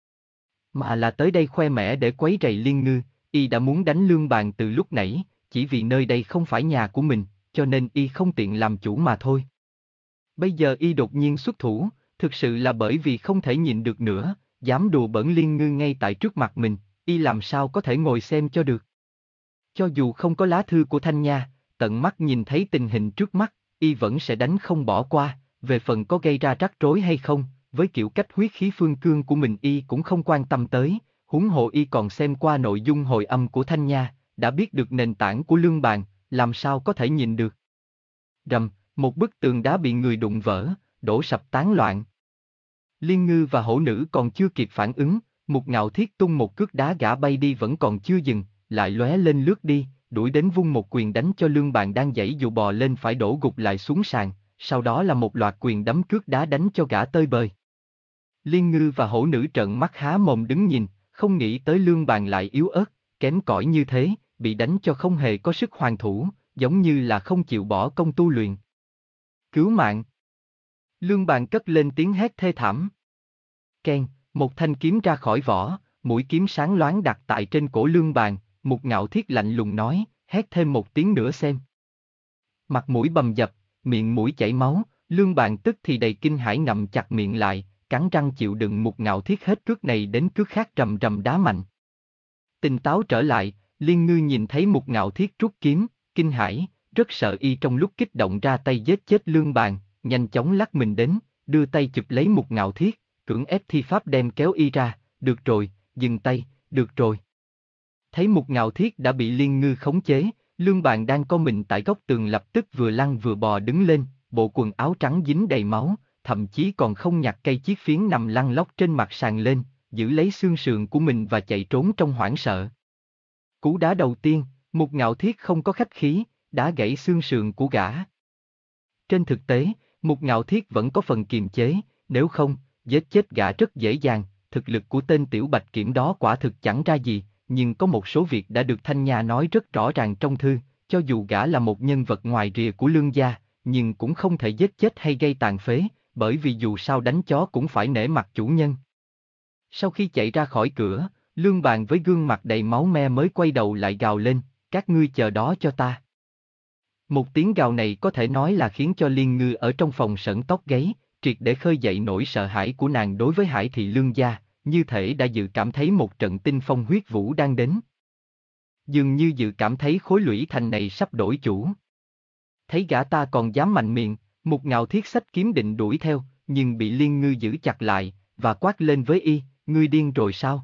mà là tới đây khoe mẽ để quấy rầy Liên Ngư. Y đã muốn đánh Lương Bàn từ lúc nãy, chỉ vì nơi đây không phải nhà của mình, cho nên y không tiện làm chủ mà thôi. Bây giờ y đột nhiên xuất thủ, thực sự là bởi vì không thể nhịn được nữa, dám đùa bỡn Liên Ngư ngay tại trước mặt mình, y làm sao có thể ngồi xem cho được. Cho dù không có lá thư của Thanh Nha, tận mắt nhìn thấy tình hình trước mắt, y vẫn sẽ đánh không bỏ qua, về phần có gây ra rắc rối hay không, với kiểu cách huyết khí phương cương của mình y cũng không quan tâm tới, huống hồ y còn xem qua nội dung hồi âm của Thanh Nha, đã biết được nền tảng của Lương Bàn, làm sao có thể nhịn được. Rầm, một bức tường đá bị người đụng vỡ, đổ sập tán loạn. Liên Ngư và hổ nữ còn chưa kịp phản ứng, Mục Ngạo Thiết tung một cước đá gã bay đi vẫn còn chưa dừng, lại lóe lên lướt đi, đuổi đến vung một quyền đánh cho Lương Bàn đang giãy dụ bò lên phải đổ gục lại xuống sàn, sau đó là một loạt quyền đấm cước đá đánh cho gã tơi bời. Liên Ngư và hổ nữ trợn mắt há mồm đứng nhìn, không nghĩ tới Lương Bàn lại yếu ớt, kém cỏi như thế, bị đánh cho không hề có sức hoàn thủ, giống như là không chịu bỏ công tu luyện. Cứu mạng! Lương Bàn cất lên tiếng hét thê thảm. Keng, một thanh kiếm ra khỏi vỏ, mũi kiếm sáng loáng đặt tại trên cổ Lương Bàn, Mục Ngạo Thiết lạnh lùng nói, hét thêm một tiếng nữa xem. Mặt mũi bầm dập, miệng mũi chảy máu, Lương Bàn tức thì đầy kinh hãi ngậm chặt miệng lại, cắn răng chịu đựng Mục Ngạo Thiết hết cước này đến cước khác rầm rầm đá mạnh. Tỉnh táo trở lại, Liên Ngư nhìn thấy Mục Ngạo Thiết rút kiếm, kinh hãi, rất sợ y trong lúc kích động ra tay giết chết Lương Bàn, nhanh chóng lắc mình đến, đưa tay chụp lấy Mục Ngạo Thiết, cưỡng ép thi pháp đem kéo y ra, được rồi, dừng tay, được rồi. Thấy Mục Ngạo Thiết đã bị Liên Ngư khống chế, Lương Bàn đang co mình tại góc tường lập tức vừa lăn vừa bò đứng lên, bộ quần áo trắng dính đầy máu, thậm chí còn không nhặt cây chiếc phiến nằm lăn lóc trên mặt sàn lên, giữ lấy xương sườn của mình và chạy trốn trong hoảng sợ. Cú đá đầu tiên, Mục Ngạo Thiết không có khách khí, đá gãy xương sườn của gã. Trên thực tế, Mục Ngạo Thiết vẫn có phần kiềm chế, nếu không, giết chết gã rất dễ dàng, thực lực của tên tiểu bạch kiểm đó quả thực chẳng ra gì, nhưng có một số việc đã được Thanh Nha nói rất rõ ràng trong thư, cho dù gã là một nhân vật ngoài rìa của Lương gia, nhưng cũng không thể giết chết hay gây tàn phế, bởi vì dù sao đánh chó cũng phải nể mặt chủ nhân. Sau khi chạy ra khỏi cửa, Lương Bàn với gương mặt đầy máu me mới quay đầu lại gào lên, các ngươi chờ đó cho ta. Một tiếng gào này có thể nói là khiến cho Liên Ngư ở trong phòng sởn tóc gáy, triệt để khơi dậy nỗi sợ hãi của nàng đối với Hải thị Lương gia, như thể đã dự cảm thấy một trận tinh phong huyết vũ đang đến. Dường như dự cảm thấy khối lũy thành này sắp đổi chủ. Thấy gã ta còn dám mạnh miệng, Mục Ngạo Thiết xách kiếm định đuổi theo, nhưng bị Liên Ngư giữ chặt lại, và quát lên với y, ngươi điên rồi sao?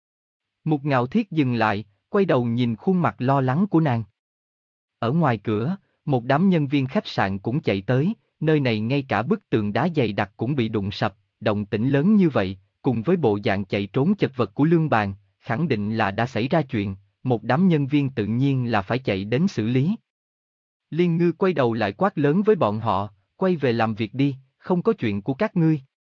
Mục Ngạo Thiết dừng lại, quay đầu nhìn khuôn mặt lo lắng của nàng. Ở ngoài cửa, một đám nhân viên khách sạn cũng chạy tới, nơi này ngay cả bức tường đá dày đặc cũng bị đụng sập, động tĩnh lớn như vậy, cùng với bộ dạng chạy trốn chật vật của Lương Bàn, khẳng định là đã xảy ra chuyện, một đám nhân viên tự nhiên là phải chạy đến xử lý. Liên Ngư quay đầu lại quát lớn với bọn họ, quay về làm việc đi, không có chuyện của các ngươi.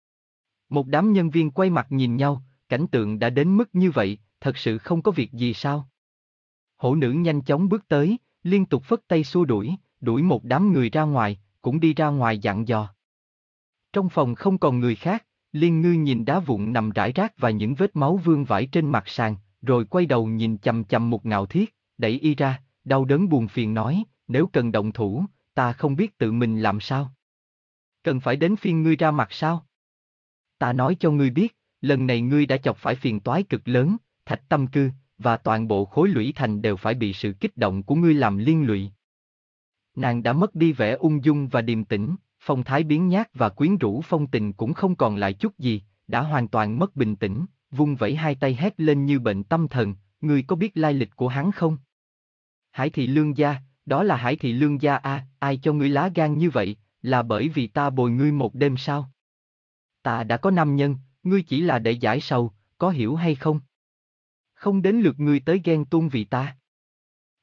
Một đám nhân viên quay mặt nhìn nhau, cảnh tượng đã đến mức như vậy, thật sự không có việc gì sao? Hổ nữ nhanh chóng bước tới, liên tục phất tay xua đuổi, đuổi một đám người ra ngoài, cũng đi ra ngoài dặn dò. Trong phòng không còn người khác, Liên Ngư nhìn đá vụn nằm rải rác và những vết máu vương vãi trên mặt sàn, rồi quay đầu nhìn chằm chằm Mục Ngạo Thiết, đẩy y ra, đau đớn buồn phiền nói, nếu cần động thủ, ta không biết tự mình làm sao. Cần phải đến phiên ngươi ra mặt sao? Ta nói cho ngươi biết, lần này ngươi đã chọc phải phiền toái cực lớn, Thạch Tâm Cư, và toàn bộ khối lũy thành đều phải bị sự kích động của ngươi làm liên lụy. Nàng đã mất đi vẻ ung dung và điềm tĩnh, phong thái biến nhát và quyến rũ phong tình cũng không còn lại chút gì, đã hoàn toàn mất bình tĩnh, vung vẩy hai tay hét lên như bệnh tâm thần, ngươi có biết lai lịch của hắn không? Hải thị Lương gia, đó là Hải thị Lương gia a, ai cho ngươi lá gan như vậy, là bởi vì ta bồi ngươi một đêm sao? Ta đã có nam nhân, ngươi chỉ là để giải sầu, có hiểu hay không? Không đến lượt ngươi tới ghen tuông vì ta.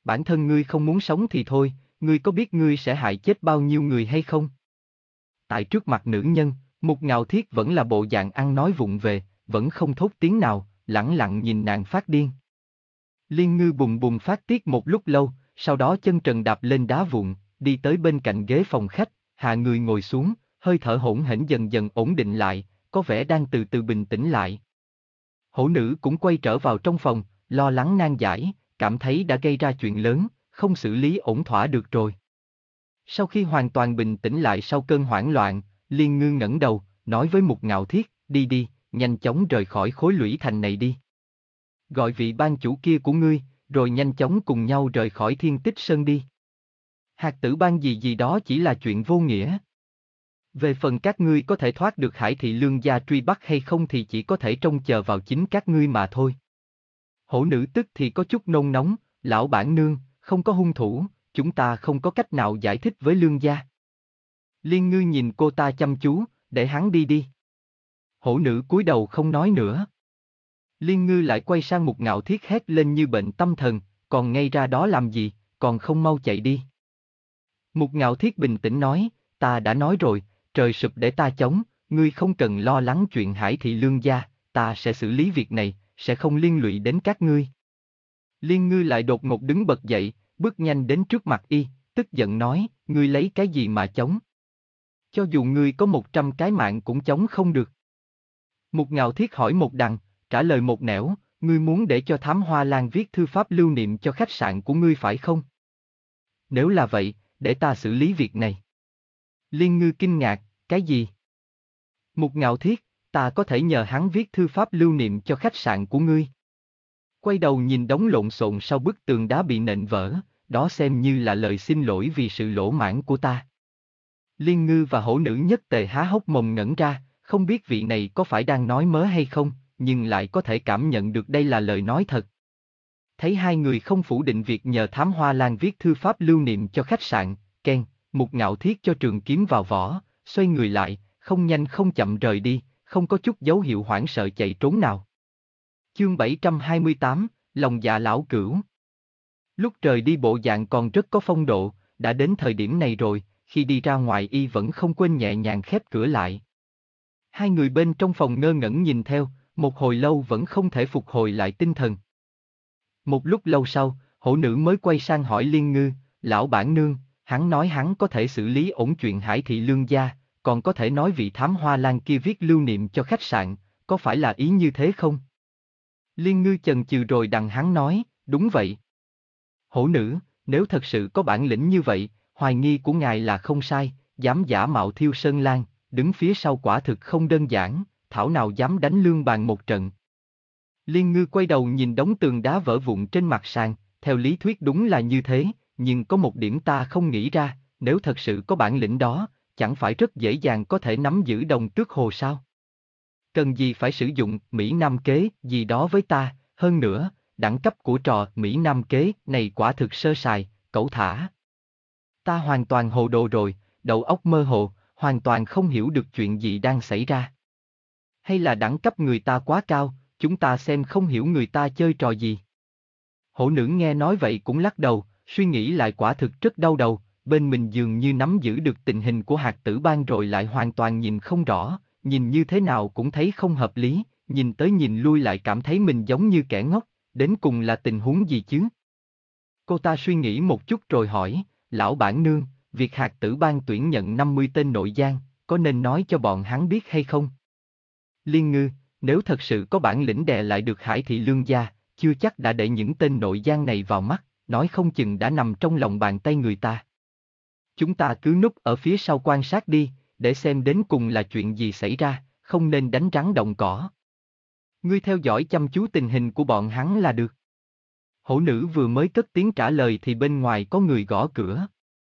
Bản thân ngươi không muốn sống thì thôi, ngươi có biết ngươi sẽ hại chết bao nhiêu người hay không? Tại trước mặt nữ nhân, Mục Ngạo Thiết vẫn là bộ dạng ăn nói vụng về, vẫn không thốt tiếng nào, lẳng lặng nhìn nàng phát điên. Liên Ngư bùng bùng phát tiết một lúc lâu, sau đó chân trần đạp lên đá vụn, đi tới bên cạnh ghế phòng khách, hạ người ngồi xuống, hơi thở hỗn hển dần dần ổn định lại, có vẻ đang từ từ bình tĩnh lại. Hổ nữ cũng quay trở vào trong phòng, lo lắng nan giải, cảm thấy đã gây ra chuyện lớn, không xử lý ổn thỏa được rồi. Sau khi hoàn toàn bình tĩnh lại sau cơn hoảng loạn, Liên Ngư ngẩng đầu, nói với Mục Ngạo Thiết, đi đi, nhanh chóng rời khỏi khối lũy thành này đi. Gọi vị ban chủ kia của ngươi, rồi nhanh chóng cùng nhau rời khỏi Thiên Tích Sơn đi. Hạt tử ban gì gì đó chỉ là chuyện vô nghĩa. Về phần các ngươi có thể thoát được Hải Thị Lương gia truy bắt hay không thì chỉ có thể trông chờ vào chính các ngươi mà thôi. Hổ nữ tức thì có chút nôn nóng, lão bản nương, không có hung thủ, chúng ta không có cách nào giải thích với Lương gia. Liên Ngư nhìn cô ta chăm chú, để hắn đi đi. Hổ nữ cúi đầu không nói nữa. Liên Ngư lại quay sang Mục Ngạo Thiết hét lên như bệnh tâm thần, còn ngay ra đó làm gì, còn không mau chạy đi. Mục Ngạo Thiết bình tĩnh nói, ta đã nói rồi, trời sụp để ta chống, ngươi không cần lo lắng chuyện Hải Thị Lương gia, ta sẽ xử lý việc này, sẽ không liên lụy đến các ngươi. Liên Ngư lại đột ngột đứng bật dậy, bước nhanh đến trước mặt y, tức giận nói, ngươi lấy cái gì mà chống? Cho dù ngươi có một trăm cái mạng cũng chống không được. Mục Ngạo Thiết hỏi một đằng, trả lời một nẻo, ngươi muốn để cho Thám Hoa Lan viết thư pháp lưu niệm cho khách sạn của ngươi phải không? Nếu là vậy, để ta xử lý việc này. Liên Ngư kinh ngạc, cái gì? Mục Ngạo Thiết, ta có thể nhờ hắn viết thư pháp lưu niệm cho khách sạn của ngươi. Quay đầu nhìn đống lộn xộn sau bức tường đá bị nện vỡ, đó xem như là lời xin lỗi vì sự lỗ mãn của ta. Liên Ngư và hổ nữ nhất tề há hốc mồm ngẩn ra, không biết vị này có phải đang nói mớ hay không, nhưng lại có thể cảm nhận được đây là lời nói thật. Thấy hai người không phủ định việc nhờ Thám Hoa Lan viết thư pháp lưu niệm cho khách sạn, Ken, Mục Ngạo Thiết cho trường kiếm vào vỏ, xoay người lại, không nhanh không chậm rời đi, không có chút dấu hiệu hoảng sợ chạy trốn nào. Chương bảy trăm hai mươi tám, Lòng dạ lão cửu. Lúc trời đi bộ dạng còn rất có phong độ, đã đến thời điểm này rồi, khi đi ra ngoài y vẫn không quên nhẹ nhàng khép cửa lại. Hai người bên trong phòng ngơ ngẩn nhìn theo, một hồi lâu vẫn không thể phục hồi lại tinh thần. Một lúc lâu sau, hổ nữ mới quay sang hỏi Liên Ngư, lão bản nương, hắn nói hắn có thể xử lý ổn chuyện Hải Thị Lương gia, còn có thể nói vị Thám Hoa Lan kia viết lưu niệm cho khách sạn, có phải là ý như thế không? Liên Ngư chần chừ rồi đằng hắn nói, đúng vậy. Hổ nữ, nếu thật sự có bản lĩnh như vậy, hoài nghi của ngài là không sai, dám giả mạo Thiêu Sơn Lan, đứng phía sau quả thực không đơn giản, thảo nào dám đánh Lương Bàn một trận. Liên Ngư quay đầu nhìn đống tường đá vỡ vụn trên mặt sàn, theo lý thuyết đúng là như thế, nhưng có một điểm ta không nghĩ ra, nếu thật sự có bản lĩnh đó, chẳng phải rất dễ dàng có thể nắm giữ đồng tước hồ sao? Cần gì phải sử dụng Mỹ Nam kế gì đó với ta, hơn nữa, đẳng cấp của trò Mỹ Nam kế này quả thực sơ sài, cẩu thả. Ta hoàn toàn hồ đồ rồi, đầu óc mơ hồ, hoàn toàn không hiểu được chuyện gì đang xảy ra. Hay là đẳng cấp người ta quá cao, chúng ta xem không hiểu người ta chơi trò gì. Hổ nữ nghe nói vậy cũng lắc đầu, suy nghĩ lại quả thực rất đau đầu, bên mình dường như nắm giữ được tình hình của hạt tử ban rồi lại hoàn toàn nhìn không rõ, nhìn như thế nào cũng thấy không hợp lý, nhìn tới nhìn lui lại cảm thấy mình giống như kẻ ngốc, đến cùng là tình huống gì chứ? Cô ta suy nghĩ một chút rồi hỏi, lão bản nương, việc hạt tử ban tuyển nhận năm mươi tên nội giang, có nên nói cho bọn hắn biết hay không? Liên Ngư, nếu thật sự có bản lĩnh đè lại được Hải Thị Lương gia, chưa chắc đã để những tên nội giang này vào mắt, nói không chừng đã nằm trong lòng bàn tay người ta. Chúng ta cứ núp ở phía sau quan sát đi, để xem đến cùng là chuyện gì xảy ra, không nên đánh rắn động cỏ. Ngươi theo dõi chăm chú tình hình của bọn hắn là được. Hổ nữ vừa mới cất tiếng trả lời thì bên ngoài có người gõ cửa.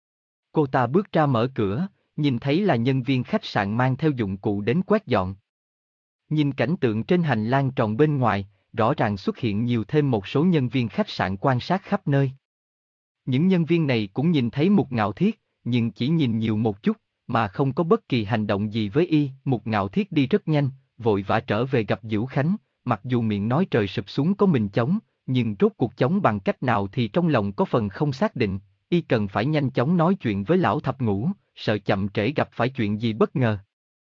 Cô ta bước ra mở cửa, nhìn thấy là nhân viên khách sạn mang theo dụng cụ đến quét dọn. Nhìn cảnh tượng trên hành lang tròn bên ngoài, rõ ràng xuất hiện nhiều thêm một số nhân viên khách sạn quan sát khắp nơi. Những nhân viên này cũng nhìn thấy Mục Ngạo Thiết, nhưng chỉ nhìn nhiều một chút, mà không có bất kỳ hành động gì với y. Mục Ngạo Thiết đi rất nhanh, vội vã trở về gặp Dữu Khánh, mặc dù miệng nói trời sụp xuống có mình chống, nhưng rốt cuộc chống bằng cách nào thì trong lòng có phần không xác định, y cần phải nhanh chóng nói chuyện với lão thập ngũ, sợ chậm trễ gặp phải chuyện gì bất ngờ.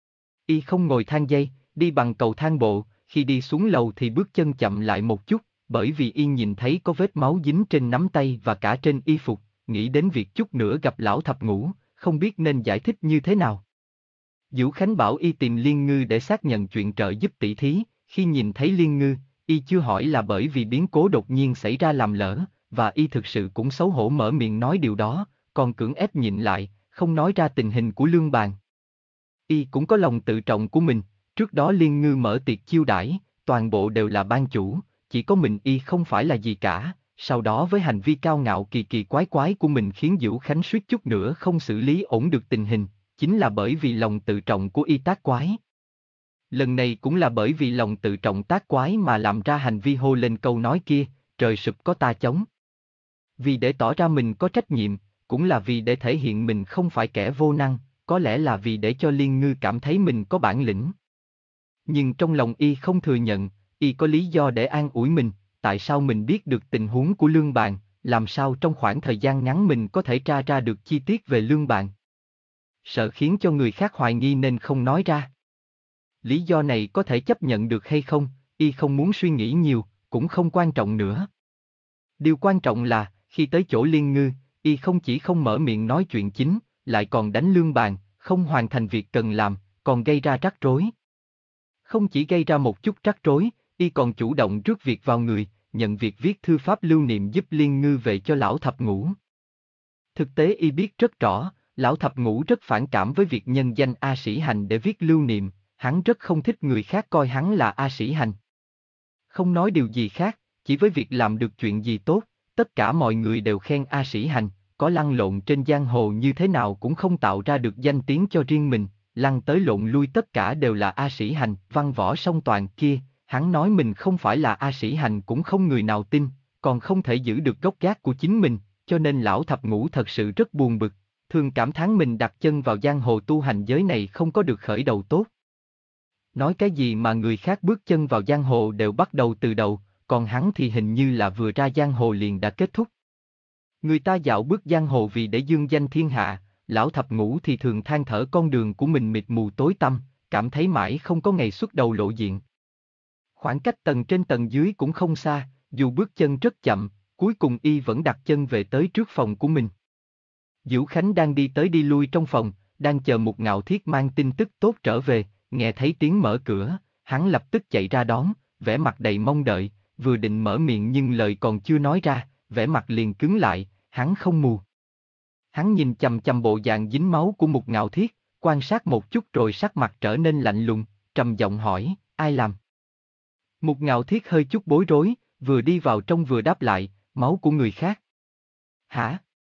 Y không ngồi thang dây, đi bằng cầu thang bộ, khi đi xuống lầu thì bước chân chậm lại một chút, bởi vì y nhìn thấy có vết máu dính trên nắm tay và cả trên y phục, nghĩ đến việc chút nữa gặp lão thập ngũ, không biết nên giải thích như thế nào. Vũ Khánh bảo y tìm Liên Ngư để xác nhận chuyện trợ giúp tỷ thí, khi nhìn thấy Liên Ngư, y chưa hỏi là bởi vì biến cố đột nhiên xảy ra làm lỡ, và y thực sự cũng xấu hổ mở miệng nói điều đó, còn cưỡng ép nhịn lại, không nói ra tình hình của Lương Bàn. Y cũng có lòng tự trọng của mình, trước đó Liên Ngư mở tiệc chiêu đãi, toàn bộ đều là ban chủ, chỉ có mình y không phải là gì cả, sau đó với hành vi cao ngạo kỳ kỳ quái quái của mình khiến Vũ Khánh suýt chút nữa không xử lý ổn được tình hình, chính là bởi vì lòng tự trọng của y tác quái. Lần này cũng là bởi vì lòng tự trọng tác quái mà làm ra hành vi hô lên câu nói kia, trời sụp có ta chống. Vì để tỏ ra mình có trách nhiệm, cũng là vì để thể hiện mình không phải kẻ vô năng, có lẽ là vì để cho Liên Ngư cảm thấy mình có bản lĩnh. Nhưng trong lòng y không thừa nhận, y có lý do để an ủi mình, tại sao mình biết được tình huống của Lương Bàn, làm sao trong khoảng thời gian ngắn mình có thể tra ra được chi tiết về Lương Bàn. Sợ khiến cho người khác hoài nghi nên không nói ra. Lý do này có thể chấp nhận được hay không, y không muốn suy nghĩ nhiều, cũng không quan trọng nữa. Điều quan trọng là, khi tới chỗ Liên Ngư, y không chỉ không mở miệng nói chuyện chính, lại còn đánh Lương Bàn, không hoàn thành việc cần làm, còn gây ra rắc rối. Không chỉ gây ra một chút rắc rối, y còn chủ động rước việc vào người, nhận việc viết thư pháp lưu niệm giúp Liên Ngư về cho lão thập ngũ. Thực tế y biết rất rõ, lão thập ngũ rất phản cảm với việc nhân danh A Sĩ Hành để viết lưu niệm, hắn rất không thích người khác coi hắn là A Sĩ Hành. Không nói điều gì khác, chỉ với việc làm được chuyện gì tốt, tất cả mọi người đều khen A Sĩ Hành, có lăn lộn trên giang hồ như thế nào cũng không tạo ra được danh tiếng cho riêng mình, lăn tới lộn lui tất cả đều là A Sĩ Hành, văn võ song toàn kia, hắn nói mình không phải là A Sĩ Hành cũng không người nào tin, còn không thể giữ được gốc gác của chính mình, cho nên lão thập ngũ thật sự rất buồn bực, thường cảm thán mình đặt chân vào giang hồ tu hành giới này không có được khởi đầu tốt. Nói cái gì mà người khác bước chân vào giang hồ đều bắt đầu từ đầu, còn hắn thì hình như là vừa ra giang hồ liền đã kết thúc. Người ta dạo bước giang hồ vì để dương danh thiên hạ, lão thập ngũ thì thường than thở con đường của mình mịt mù tối tăm, cảm thấy mãi không có ngày xuất đầu lộ diện. Khoảng cách tầng trên tầng dưới cũng không xa, dù bước chân rất chậm, cuối cùng y vẫn đặt chân về tới trước phòng của mình. Vũ Khánh đang đi tới đi lui trong phòng, đang chờ một Ngạo Thiết mang tin tức tốt trở về, nghe thấy tiếng mở cửa, hắn lập tức chạy ra đón, vẻ mặt đầy mong đợi, vừa định mở miệng nhưng lời còn chưa nói ra, vẻ mặt liền cứng lại, hắn không mù. Hắn nhìn chằm chằm bộ dạng dính máu của một Ngạo Thiết, quan sát một chút rồi sắc mặt trở nên lạnh lùng, trầm giọng hỏi, ai làm? Một Ngạo Thiết hơi chút bối rối, vừa đi vào trong vừa đáp lại, máu của người khác. Hả?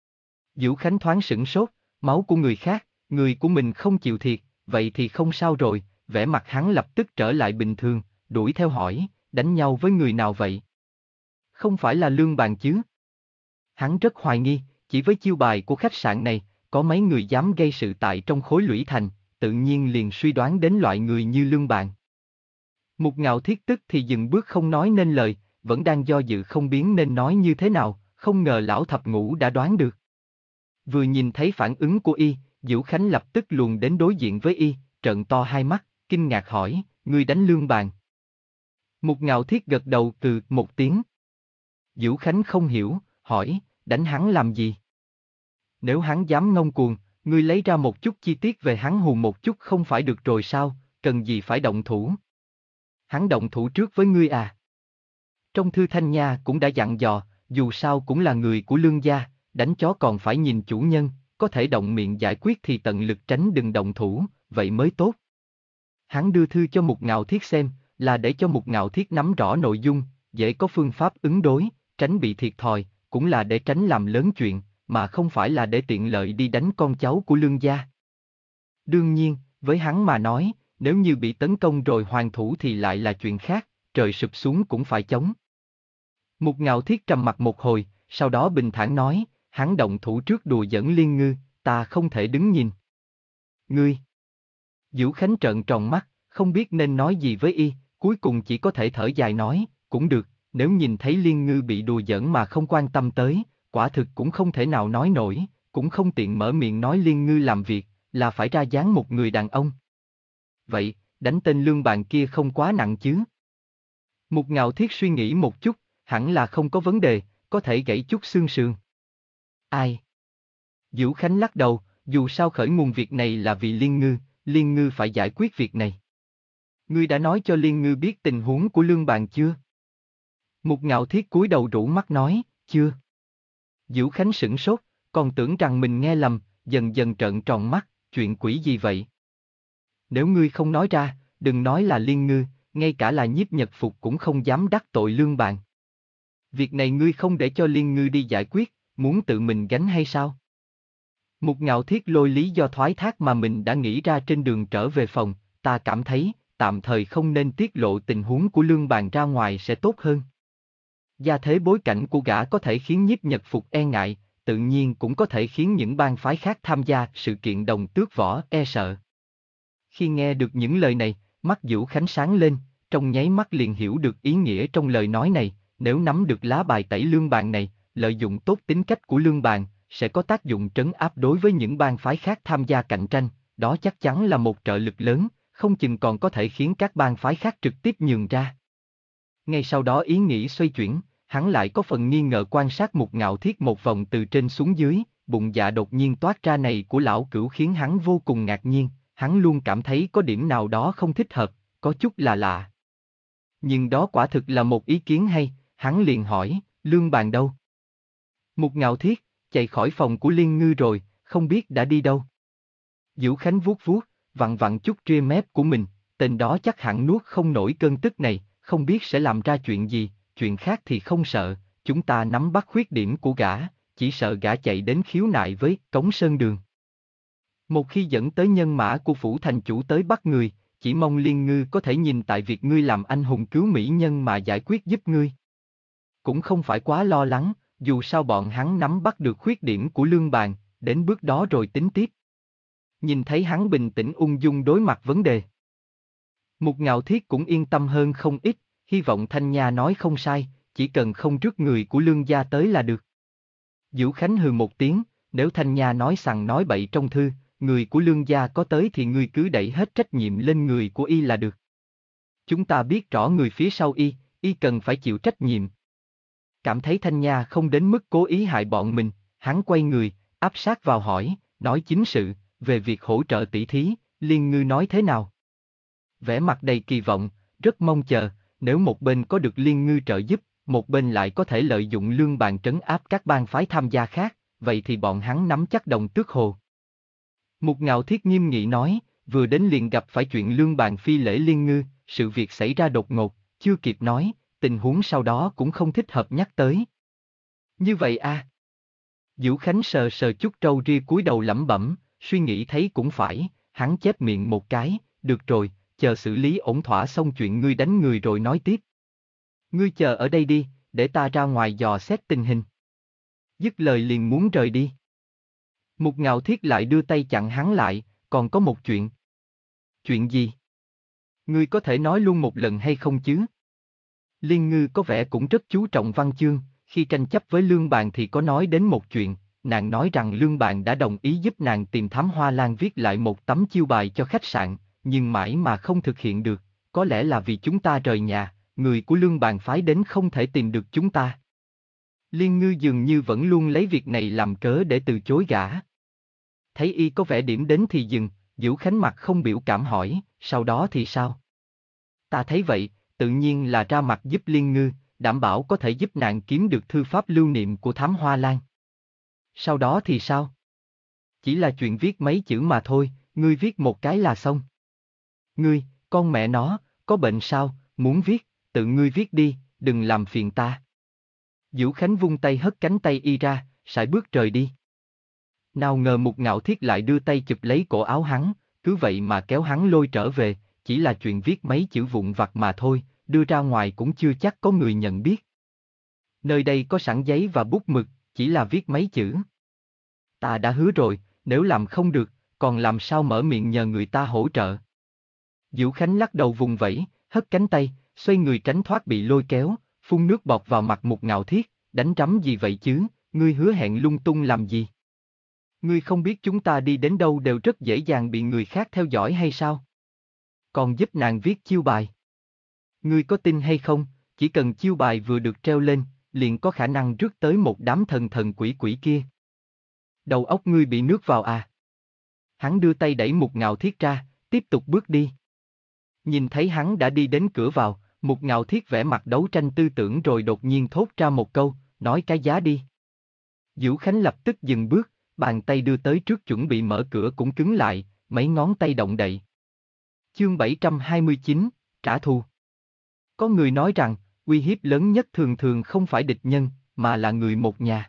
Vũ Khánh thoáng sửng sốt, máu của người khác, người của mình không chịu thiệt, vậy thì không sao rồi, vẻ mặt hắn lập tức trở lại bình thường, đuổi theo hỏi, đánh nhau với người nào vậy? Không phải là Lương Bàn chứ? Hắn rất hoài nghi, chỉ với chiêu bài của khách sạn này, có mấy người dám gây sự tại trong khối lũy thành, tự nhiên liền suy đoán đến loại người như Lương Bàn. Một Ngạo Thiết tức thì dừng bước không nói nên lời, vẫn đang do dự không biết nên nói như thế nào, không ngờ lão thập ngũ đã đoán được. Vừa nhìn thấy phản ứng của y, Vũ Khánh lập tức luồn đến đối diện với y, trợn to hai mắt, kinh ngạc hỏi, ngươi đánh Lương Bàn? Một Ngạo Thiết gật đầu từ một tiếng. Vũ Khánh không hiểu, hỏi, đánh hắn làm gì? Nếu hắn dám ngông cuồng, ngươi lấy ra một chút chi tiết về hắn hù một chút không phải được rồi sao, cần gì phải động thủ? Hắn động thủ trước với ngươi à? Trong thư Thanh Nha cũng đã dặn dò, dù sao cũng là người của Lương gia, đánh chó còn phải nhìn chủ nhân, có thể động miệng giải quyết thì tận lực tránh đừng động thủ, vậy mới tốt. Hắn đưa thư cho Mục Ngạo Thiết xem, là để cho Mục Ngạo Thiết nắm rõ nội dung, dễ có phương pháp ứng đối, tránh bị thiệt thòi, cũng là để tránh làm lớn chuyện, mà không phải là để tiện lợi đi đánh con cháu của Lương gia. Đương nhiên, với hắn mà nói, nếu như bị tấn công rồi hoàn thủ thì lại là chuyện khác, trời sụp xuống cũng phải chống. Mục Ngạo Thiết trầm mặt một hồi, sau đó bình thản nói, hắn động thủ trước đùa giỡn Liên Ngư, ta không thể đứng nhìn. Ngươi! Vũ Khánh trợn tròn mắt, không biết nên nói gì với y, cuối cùng chỉ có thể thở dài nói, cũng được, Nếu nhìn thấy Liên Ngư bị đùa giỡn mà không quan tâm tới, quả thực cũng không thể nào nói nổi, cũng không tiện mở miệng nói Liên Ngư làm việc, là phải ra dáng một người đàn ông. Vậy, đánh tên lương bàn kia không quá nặng chứ? Mục Ngạo Thiết suy nghĩ một chút, hẳn là không có vấn đề, có thể gãy chút xương sườn. Ai? Dữu Khánh lắc đầu, dù sao khởi nguồn việc này là vì Liên Ngư, Liên Ngư phải giải quyết việc này. Ngươi đã nói cho Liên Ngư biết tình huống của lương bàn chưa? Mục Ngạo Thiết cúi đầu rũ mắt nói, chưa. Dữu Khánh sửng sốt, còn tưởng rằng mình nghe lầm, dần dần trợn tròn mắt, chuyện quỷ gì vậy? Nếu ngươi không nói ra, đừng nói là Liên Ngư, ngay cả là Nhiếp Nhật Phục cũng không dám đắc tội lương bàn. Việc này ngươi không để cho Liên Ngư đi giải quyết, muốn tự mình gánh hay sao? Mục Ngạo Thiết lôi lý do thoái thác mà mình đã nghĩ ra trên đường trở về phòng, ta cảm thấy, tạm thời không nên tiết lộ tình huống của lương bàn ra ngoài sẽ tốt hơn. Gia thế bối cảnh của gã có thể khiến Nhiếp Nhật Phục e ngại, tự nhiên cũng có thể khiến những bang phái khác tham gia sự kiện đồng tước võ e sợ. Khi nghe được những lời này, mắt Dữu Khánh sáng lên, trong nháy mắt liền hiểu được ý nghĩa trong lời nói này, nếu nắm được lá bài tẩy lương bàn này, lợi dụng tốt tính cách của lương bàn, sẽ có tác dụng trấn áp đối với những bang phái khác tham gia cạnh tranh, đó chắc chắn là một trợ lực lớn, không chừng còn có thể khiến các bang phái khác trực tiếp nhường ra. Ngay sau đó ý nghĩ xoay chuyển, hắn lại có phần nghi ngờ quan sát Mục Ngạo Thiết một vòng từ trên xuống dưới, bụng dạ đột nhiên toát ra này của lão cửu khiến hắn vô cùng ngạc nhiên, hắn luôn cảm thấy có điểm nào đó không thích hợp, có chút là lạ. Nhưng đó quả thực là một ý kiến hay, hắn liền hỏi, lương bàn đâu? Mục Ngạo Thiết, chạy khỏi phòng của Liên Ngư rồi, không biết đã đi đâu. Dữu Khánh vuốt vuốt, vặn vặn chút ria mép của mình, tên đó chắc hẳn nuốt không nổi cơn tức này, không biết sẽ làm ra chuyện gì, chuyện khác thì không sợ, chúng ta nắm bắt khuyết điểm của gã, chỉ sợ gã chạy đến khiếu nại với Cống Sơn Đường. Một khi dẫn tới nhân mã của phủ thành chủ tới bắt người, chỉ mong Liên Ngư có thể nhìn tại việc ngươi làm anh hùng cứu mỹ nhân mà giải quyết giúp ngươi. Cũng không phải quá lo lắng, dù sao bọn hắn nắm bắt được khuyết điểm của lương bàn, đến bước đó rồi tính tiếp. Nhìn thấy hắn bình tĩnh ung dung đối mặt vấn đề. Mục Ngạo Thiết cũng yên tâm hơn không ít, hy vọng Thanh Nha nói không sai, chỉ cần không rước người của lương gia tới là được. Dữu Khánh hừ một tiếng, nếu Thanh Nha nói sằng nói bậy trong thư, người của lương gia có tới thì ngươi cứ đẩy hết trách nhiệm lên người của y là được. Chúng ta biết rõ người phía sau y, y cần phải chịu trách nhiệm. Cảm thấy Thanh Nha không đến mức cố ý hại bọn mình, hắn quay người, áp sát vào hỏi, nói chính sự, về việc hỗ trợ tỷ thí, Liên Ngư nói thế nào? Vẻ mặt đầy kỳ vọng, rất mong chờ, nếu một bên có được Liên Ngư trợ giúp, một bên lại có thể lợi dụng lương bàn trấn áp các bang phái tham gia khác, vậy thì bọn hắn nắm chắc đồng tước hồ. Mục Ngạo Thiết nghiêm nghị nói, vừa đến liền gặp phải chuyện lương bàn phi lễ Liên Ngư, sự việc xảy ra đột ngột, chưa kịp nói, tình huống sau đó cũng không thích hợp nhắc tới. Như vậy à? Dữu Khánh sờ sờ chút trâu ria cúi đầu lẩm bẩm, suy nghĩ thấy cũng phải, hắn chép miệng một cái, được rồi, chờ xử lý ổn thỏa xong chuyện ngươi đánh người rồi nói tiếp. Ngươi chờ ở đây đi, để ta ra ngoài dò xét tình hình. Dứt lời liền muốn rời đi. Mục Ngạo Thiết lại đưa tay chặn hắn lại, còn có một chuyện. Chuyện gì? Ngươi có thể nói luôn một lần hay không chứ? Liên Ngư có vẻ cũng rất chú trọng văn chương, khi tranh chấp với Lương Bàn thì có nói đến một chuyện, nàng nói rằng Lương Bàn đã đồng ý giúp nàng tìm Thám Hoa Lan viết lại một tấm chiêu bài cho khách sạn, nhưng mãi mà không thực hiện được, có lẽ là vì chúng ta rời nhà, người của Lương Bàn phái đến không thể tìm được chúng ta. Liên Ngư dường như vẫn luôn lấy việc này làm cớ để từ chối gã. Thấy y có vẻ điểm đến thì dừng, Dữu Khánh mặt không biểu cảm hỏi, sau đó thì sao? Ta thấy vậy, tự nhiên là ra mặt giúp Liên Ngư, đảm bảo có thể giúp nàng kiếm được thư pháp lưu niệm của Thám Hoa Lan. Sau đó thì sao? Chỉ là chuyện viết mấy chữ mà thôi, ngươi viết một cái là xong. Ngươi, con mẹ nó, có bệnh sao, muốn viết, tự ngươi viết đi, đừng làm phiền ta. Dữu Khánh vung tay hất cánh tay y ra, sải bước rời đi. Nào ngờ Mục Ngạo Thiết lại đưa tay chụp lấy cổ áo hắn, cứ vậy mà kéo hắn lôi trở về, chỉ là chuyện viết mấy chữ vụn vặt mà thôi, đưa ra ngoài cũng chưa chắc có người nhận biết. Nơi đây có sẵn giấy và bút mực, chỉ là viết mấy chữ. Ta đã hứa rồi, nếu làm không được, còn làm sao mở miệng nhờ người ta hỗ trợ. Dữu Khánh lắc đầu vùng vẫy, hất cánh tay, xoay người tránh thoát bị lôi kéo, phun nước bọt vào mặt Mục Ngạo Thiết, đánh trắm gì vậy chứ, ngươi hứa hẹn lung tung làm gì? Ngươi không biết chúng ta đi đến đâu đều rất dễ dàng bị người khác theo dõi hay sao? Còn giúp nàng viết chiêu bài. Ngươi có tin hay không, chỉ cần chiêu bài vừa được treo lên, liền có khả năng rước tới một đám thần thần quỷ quỷ kia. Đầu óc ngươi bị nước vào à? Hắn đưa tay đẩy Mục Ngạo Thiết ra, tiếp tục bước đi. Nhìn thấy hắn đã đi đến cửa vào, Mục Ngạo Thiết vẽ mặt đấu tranh tư tưởng rồi đột nhiên thốt ra một câu, nói cái giá đi. Diễu Khánh lập tức dừng bước, bàn tay đưa tới trước chuẩn bị mở cửa cũng cứng lại, mấy ngón tay động đậy. Chương bảy trăm hai mươi chín, trả thù. Có người nói rằng, uy hiếp lớn nhất thường thường không phải địch nhân, mà là người một nhà.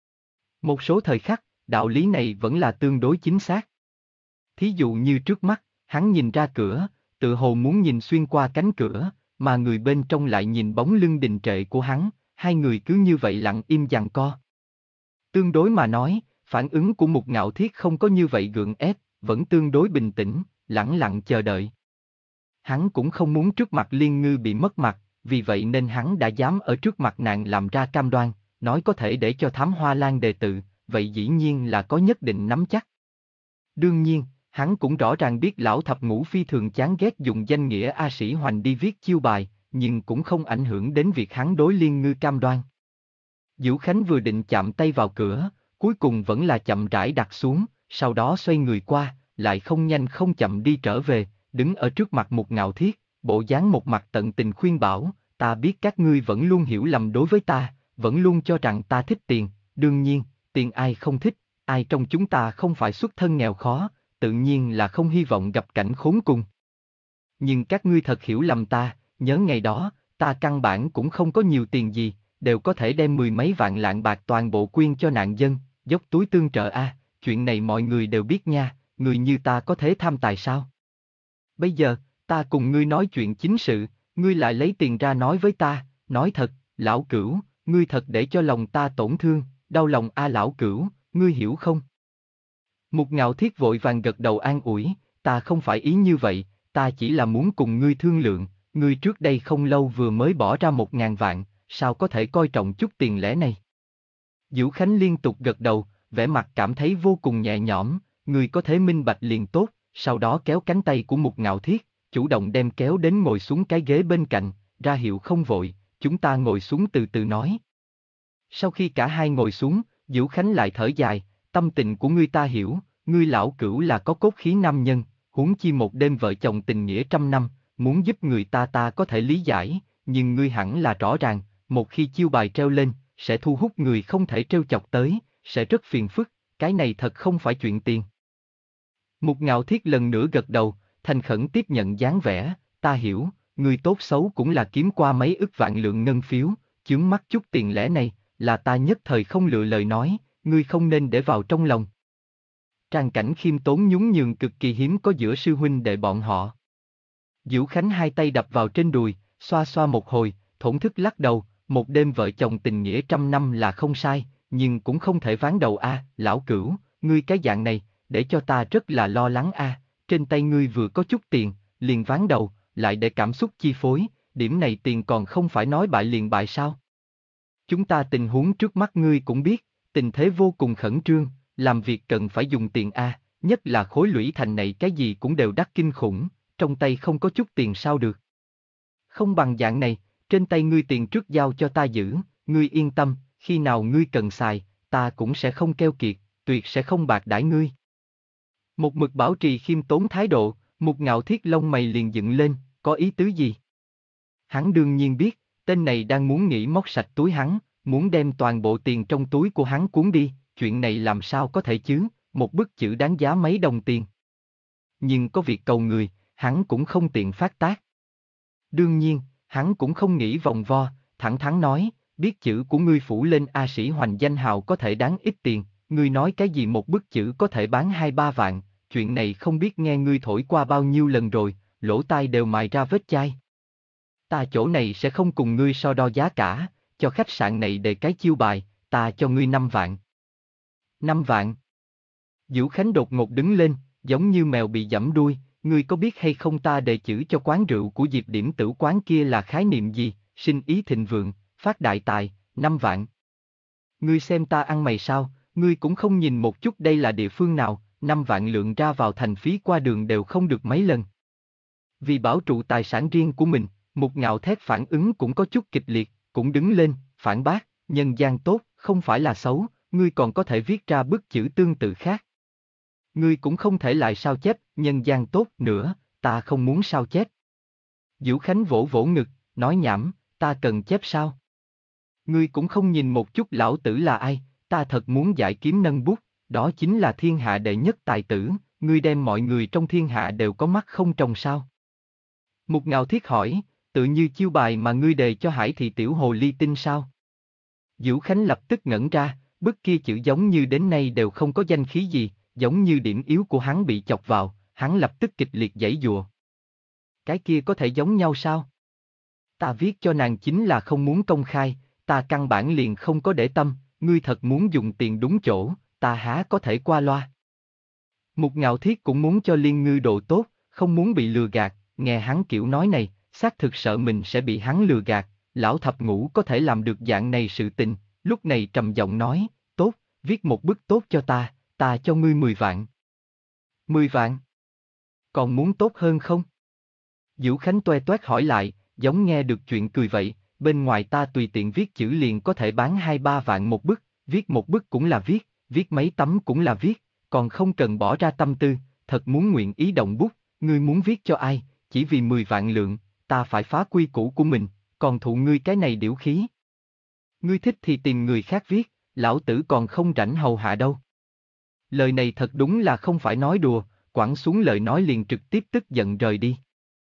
Một số thời khắc, đạo lý này vẫn là tương đối chính xác. Thí dụ như trước mắt, hắn nhìn ra cửa, tự hồ muốn nhìn xuyên qua cánh cửa, mà người bên trong lại nhìn bóng lưng đình trệ của hắn, hai người cứ như vậy lặng im giằng co. Tương đối mà nói, phản ứng của Mục Ngạo Thiết không có như vậy gượng ép, vẫn tương đối bình tĩnh, lẳng lặng chờ đợi. Hắn cũng không muốn trước mặt Liên Ngư bị mất mặt, vì vậy nên hắn đã dám ở trước mặt nàng làm ra cam đoan, nói có thể để cho Thám Hoa Lan đề tự, vậy dĩ nhiên là có nhất định nắm chắc. Đương nhiên, hắn cũng rõ ràng biết lão thập ngũ phi thường chán ghét dùng danh nghĩa A Sĩ Hoành đi viết chiêu bài, nhưng cũng không ảnh hưởng đến việc hắn đối Liên Ngư cam đoan. Diễu Khánh vừa định chạm tay vào cửa, cuối cùng vẫn là chậm rãi đặt xuống, sau đó xoay người qua, lại không nhanh không chậm đi trở về, đứng ở trước mặt Mục Ngạo Thiết, bộ dáng một mặt tận tình khuyên bảo, ta biết các ngươi vẫn luôn hiểu lầm đối với ta, vẫn luôn cho rằng ta thích tiền, đương nhiên, tiền ai không thích, ai trong chúng ta không phải xuất thân nghèo khó, tự nhiên là không hy vọng gặp cảnh khốn cùng. Nhưng các ngươi thật hiểu lầm ta, nhớ ngày đó, ta căn bản cũng không có nhiều tiền gì, đều có thể đem mười mấy vạn lạng bạc toàn bộ quyên cho nạn dân, dốc túi tương trợ a, chuyện này mọi người đều biết nha, người như ta có thể tham tài sao? Bây giờ, ta cùng ngươi nói chuyện chính sự, ngươi lại lấy tiền ra nói với ta, nói thật, lão cửu, ngươi thật để cho lòng ta tổn thương, đau lòng a lão cửu, ngươi hiểu không? Mục Ngạo Thiết vội vàng gật đầu an ủi, ta không phải ý như vậy, ta chỉ là muốn cùng ngươi thương lượng, ngươi trước đây không lâu vừa mới bỏ ra một ngàn vạn, sao có thể coi trọng chút tiền lẻ này? Diễu Khánh liên tục gật đầu, vẻ mặt cảm thấy vô cùng nhẹ nhõm, ngươi có thể minh bạch liền tốt, sau đó kéo cánh tay của Mục Ngạo Thiết, chủ động đem kéo đến ngồi xuống cái ghế bên cạnh, ra hiệu không vội, chúng ta ngồi xuống từ từ nói. Sau khi cả hai ngồi xuống, Diễu Khánh lại thở dài, tâm tình của ngươi ta hiểu, ngươi lão cửu là có cốt khí nam nhân, huống chi một đêm vợ chồng tình nghĩa trăm năm, muốn giúp người ta ta có thể lý giải, nhưng ngươi hẳn là rõ ràng, một khi chiêu bài treo lên, sẽ thu hút người không thể trêu chọc tới, sẽ rất phiền phức, cái này thật không phải chuyện tiền. Mục Ngạo Thiết lần nữa gật đầu, thành khẩn tiếp nhận dáng vẻ, ta hiểu, ngươi tốt xấu cũng là kiếm qua mấy ức vạn lượng ngân phiếu, chướng mắt chút tiền lẻ này, là ta nhất thời không lựa lời nói, ngươi không nên để vào trong lòng. Trang cảnh khiêm tốn nhún nhường cực kỳ hiếm có giữa sư huynh đệ bọn họ. Diễu Khánh hai tay đập vào trên đùi, xoa xoa một hồi, thổn thức lắc đầu, một đêm vợ chồng tình nghĩa trăm năm là không sai, nhưng cũng không thể ván đầu a, lão cửu, ngươi cái dạng này, để cho ta rất là lo lắng a, trên tay ngươi vừa có chút tiền, liền ván đầu, lại để cảm xúc chi phối, điểm này tiền còn không phải nói bại liền bại sao? Chúng ta tình huống trước mắt ngươi cũng biết, tình thế vô cùng khẩn trương, làm việc cần phải dùng tiền a, nhất là khối lũy thành này cái gì cũng đều đắt kinh khủng, trong tay không có chút tiền sao được. Không bằng dạng này, trên tay ngươi tiền trước giao cho ta giữ, ngươi yên tâm, khi nào ngươi cần xài, ta cũng sẽ không keo kiệt, tuyệt sẽ không bạc đãi ngươi. Một mực bảo trì khiêm tốn thái độ, Mục Ngạo Thiết lông mày liền dựng lên, có ý tứ gì? Hắn đương nhiên biết, tên này đang muốn nghĩ móc sạch túi hắn, muốn đem toàn bộ tiền trong túi của hắn cuốn đi, chuyện này làm sao có thể chứ, một bức chữ đáng giá mấy đồng tiền. Nhưng có việc cầu người, hắn cũng không tiện phát tác. Đương nhiên, hắn cũng không nghĩ vòng vo, thẳng thắn nói, biết chữ của ngươi phủ lên A Sĩ Hoành danh hào có thể đáng ít tiền, ngươi nói cái gì một bức chữ có thể bán hai ba vạn, chuyện này không biết nghe ngươi thổi qua bao nhiêu lần rồi, lỗ tai đều mài ra vết chai. Ta chỗ này sẽ không cùng ngươi so đo giá cả, cho khách sạn này đề cái chiêu bài, ta cho ngươi năm vạn. Năm vạn. Diễu Khánh đột ngột đứng lên, giống như mèo bị giẫm đuôi, ngươi có biết hay không ta đề chữ cho quán rượu của Diệp Điểm Tử quán kia là khái niệm gì, sinh ý thịnh vượng, phát đại tài, năm vạn. Ngươi xem ta ăn mày sao, ngươi cũng không nhìn một chút đây là địa phương nào, năm vạn lượng ra vào thành phí qua đường đều không được mấy lần. Vì bảo trụ tài sản riêng của mình, Mục Ngạo Thét phản ứng cũng có chút kịch liệt, cũng đứng lên, phản bác, nhân gian tốt, không phải là xấu, ngươi còn có thể viết ra bức chữ tương tự khác. Ngươi cũng không thể lại sao chép, nhân gian tốt nữa, ta không muốn sao chép. Dữu Khánh vỗ vỗ ngực, nói nhảm, ta cần chép sao? Ngươi cũng không nhìn một chút lão tử là ai, ta thật muốn giải kiếm nâng bút, đó chính là thiên hạ đệ nhất tài tử, ngươi đem mọi người trong thiên hạ đều có mắt không trồng sao? Mục Ngạo Thiết hỏi, tự như chiêu bài mà ngươi đề cho Hải Thị tiểu hồ ly tinh sao? Dữu Khánh lập tức ngẩn ra, bức kia chữ giống như đến nay đều không có danh khí gì, giống như điểm yếu của hắn bị chọc vào, hắn lập tức kịch liệt giãy giụa. Cái kia có thể giống nhau sao? Ta viết cho nàng chính là không muốn công khai, ta căn bản liền không có để tâm, ngươi thật muốn dùng tiền đúng chỗ, ta há có thể qua loa. Mục Ngạo Thiết cũng muốn cho Liên Ngư độ tốt, không muốn bị lừa gạt, nghe hắn kiểu nói này, xác thực sợ mình sẽ bị hắn lừa gạt, lão thập ngũ có thể làm được dạng này sự tình, lúc này trầm giọng nói, tốt, viết một bức tốt cho ta, ta cho ngươi mười vạn. Mười vạn? Còn muốn tốt hơn không? Dữu Khánh toe toét hỏi lại, giống nghe được chuyện cười vậy, bên ngoài ta tùy tiện viết chữ liền có thể bán hai ba vạn một bức, viết một bức cũng là viết, viết mấy tấm cũng là viết, còn không cần bỏ ra tâm tư, thật muốn nguyện ý động bút, ngươi muốn viết cho ai, chỉ vì mười vạn lượng, ta phải phá quy củ của mình, còn thụ ngươi cái này điểu khí. Ngươi thích thì tìm người khác viết, lão tử còn không rảnh hầu hạ đâu. Lời này thật đúng là không phải nói đùa, quẳng xuống lời nói liền trực tiếp tức giận rời đi.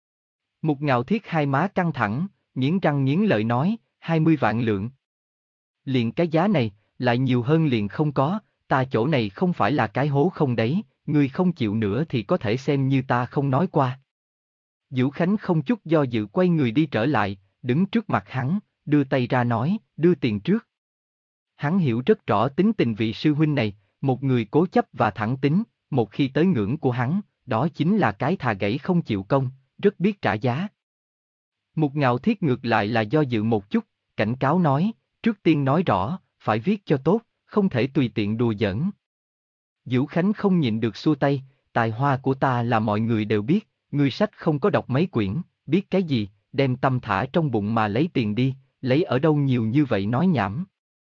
Mục Ngạo Thiết hai má căng thẳng, nghiến răng nghiến lợi nói, hai mươi vạn lượng. Liền cái giá này, lại nhiều hơn liền không có, ta chỗ này không phải là cái hố không đấy, ngươi không chịu nữa thì có thể xem như ta không nói qua. Dữu Khánh không chút do dự quay người đi trở lại, đứng trước mặt hắn, đưa tay ra nói, đưa tiền trước. Hắn hiểu rất rõ tính tình vị sư huynh này, một người cố chấp và thẳng tính, một khi tới ngưỡng của hắn, đó chính là cái thà gãy không chịu công, rất biết trả giá. Mục Ngạo Thiết ngược lại là do dự một chút, cảnh cáo nói, trước tiên nói rõ, phải viết cho tốt, không thể tùy tiện đùa giỡn. Dữu Khánh không nhịn được xua tay, tài hoa của ta là mọi người đều biết, ngươi sách không có đọc mấy quyển, biết cái gì, đem tâm thả trong bụng mà lấy tiền đi, lấy ở đâu nhiều như vậy nói nhảm.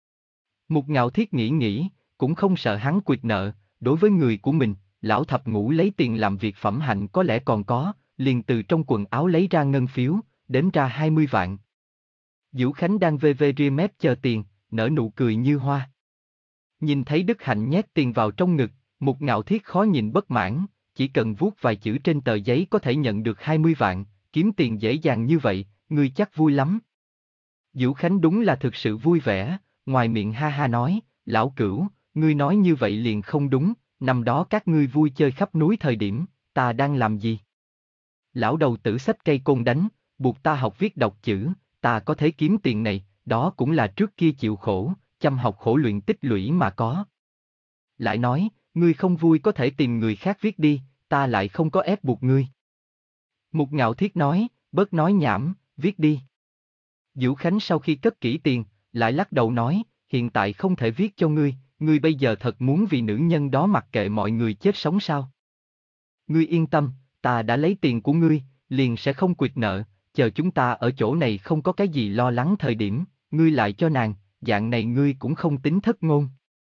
Mục Ngạo Thiết nghĩ nghĩ, cũng không sợ hắn quỵt nợ, đối với người của mình, lão thập ngũ lấy tiền làm việc phẩm hạnh có lẽ còn có, liền từ trong quần áo lấy ra ngân phiếu, đếm ra hai mươi vạn. Dữu Khánh đang vê vê ria mép chờ tiền, nở nụ cười như hoa. Nhìn thấy Đức Hạnh nhét tiền vào trong ngực, Mục Ngạo Thiết khó nhìn bất mãn, chỉ cần vuốt vài chữ trên tờ giấy có thể nhận được hai mươi vạn, kiếm tiền dễ dàng như vậy, ngươi chắc vui lắm. Dữu Khánh đúng là thực sự vui vẻ, ngoài miệng ha ha nói, lão cửu, ngươi nói như vậy liền không đúng, năm đó các ngươi vui chơi khắp núi thời điểm, ta đang làm gì? Lão đầu tử xách cây côn đánh, buộc ta học viết đọc chữ, ta có thể kiếm tiền này, đó cũng là trước kia chịu khổ, chăm học khổ luyện tích lũy mà có. Lại nói, ngươi không vui có thể tìm người khác viết đi, ta lại không có ép buộc ngươi. Mục Ngạo Thiết nói, bớt nói nhảm, viết đi. Dữu Khánh sau khi cất kỹ tiền, lại lắc đầu nói, hiện tại không thể viết cho ngươi, ngươi bây giờ thật muốn vì nữ nhân đó mặc kệ mọi người chết sống sao? Ngươi yên tâm, ta đã lấy tiền của ngươi, liền sẽ không quỵt nợ, chờ chúng ta ở chỗ này không có cái gì lo lắng thời điểm, ngươi lại cho nàng, dạng này ngươi cũng không tính thất ngôn.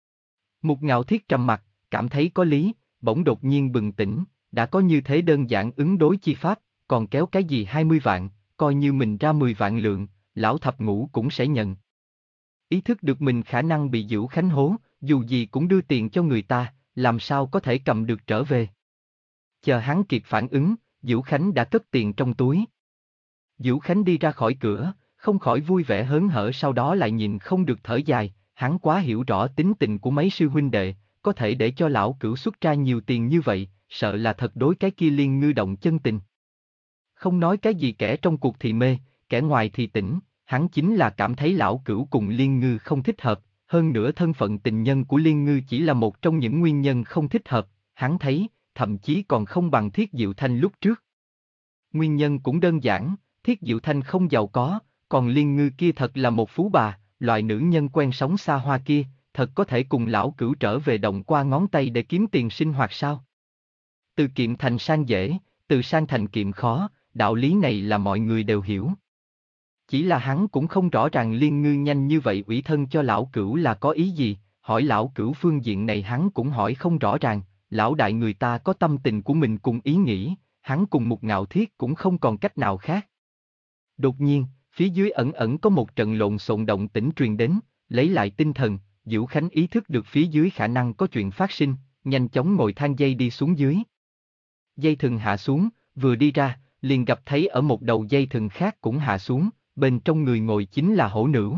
Mục Ngạo Thiết trầm mặt, cảm thấy có lý, bỗng đột nhiên bừng tỉnh, đã có như thế đơn giản ứng đối chi pháp, còn kéo cái gì hai mươi vạn, coi như mình ra mười vạn lượng, lão thập ngũ cũng sẽ nhận. Ý thức được mình khả năng bị Dữu Khánh hố, dù gì cũng đưa tiền cho người ta, làm sao có thể cầm được trở về. Chờ hắn kịp phản ứng, Dữu Khánh đã cất tiền trong túi. Dữu Khánh đi ra khỏi cửa, không khỏi vui vẻ hớn hở, sau đó lại nhìn không được thở dài, hắn quá hiểu rõ tính tình của mấy sư huynh đệ, có thể để cho lão cửu xuất ra nhiều tiền như vậy, sợ là thật đối cái kia Liên Ngư động chân tình. Không nói cái gì kẻ trong cuộc thì mê, kẻ ngoài thì tỉnh, hắn chính là cảm thấy lão cửu cùng Liên Ngư không thích hợp, hơn nữa thân phận tình nhân của Liên Ngư chỉ là một trong những nguyên nhân không thích hợp, hắn thấy, thậm chí còn không bằng Thiết Diệu Thanh lúc trước. Nguyên nhân cũng đơn giản, Thiết Diệu Thanh không giàu có, Còn Liên Ngư kia thật là một phú bà, loại nữ nhân quen sống xa hoa kia, thật có thể cùng lão cửu trở về động qua ngón tay để kiếm tiền sinh hoạt sao? Từ kiệm thành sang dễ, từ sang thành kiệm khó, đạo lý này là mọi người đều hiểu. Chỉ là hắn cũng không rõ ràng Liên Ngư nhanh như vậy ủy thân cho lão cửu là có ý gì, hỏi lão cửu phương diện này hắn cũng hỏi không rõ ràng, lão đại người ta có tâm tình của mình cùng ý nghĩ, hắn cùng một Ngạo Thiết cũng không còn cách nào khác. Đột nhiên, phía dưới ẩn ẩn có một trận lộn xộn động tĩnh truyền đến, lấy lại tinh thần, Dữu Khánh ý thức được phía dưới khả năng có chuyện phát sinh, nhanh chóng ngồi thang dây đi xuống dưới. Dây thừng hạ xuống, vừa đi ra, liền gặp thấy ở một đầu dây thừng khác cũng hạ xuống, bên trong người ngồi chính là hổ nữ.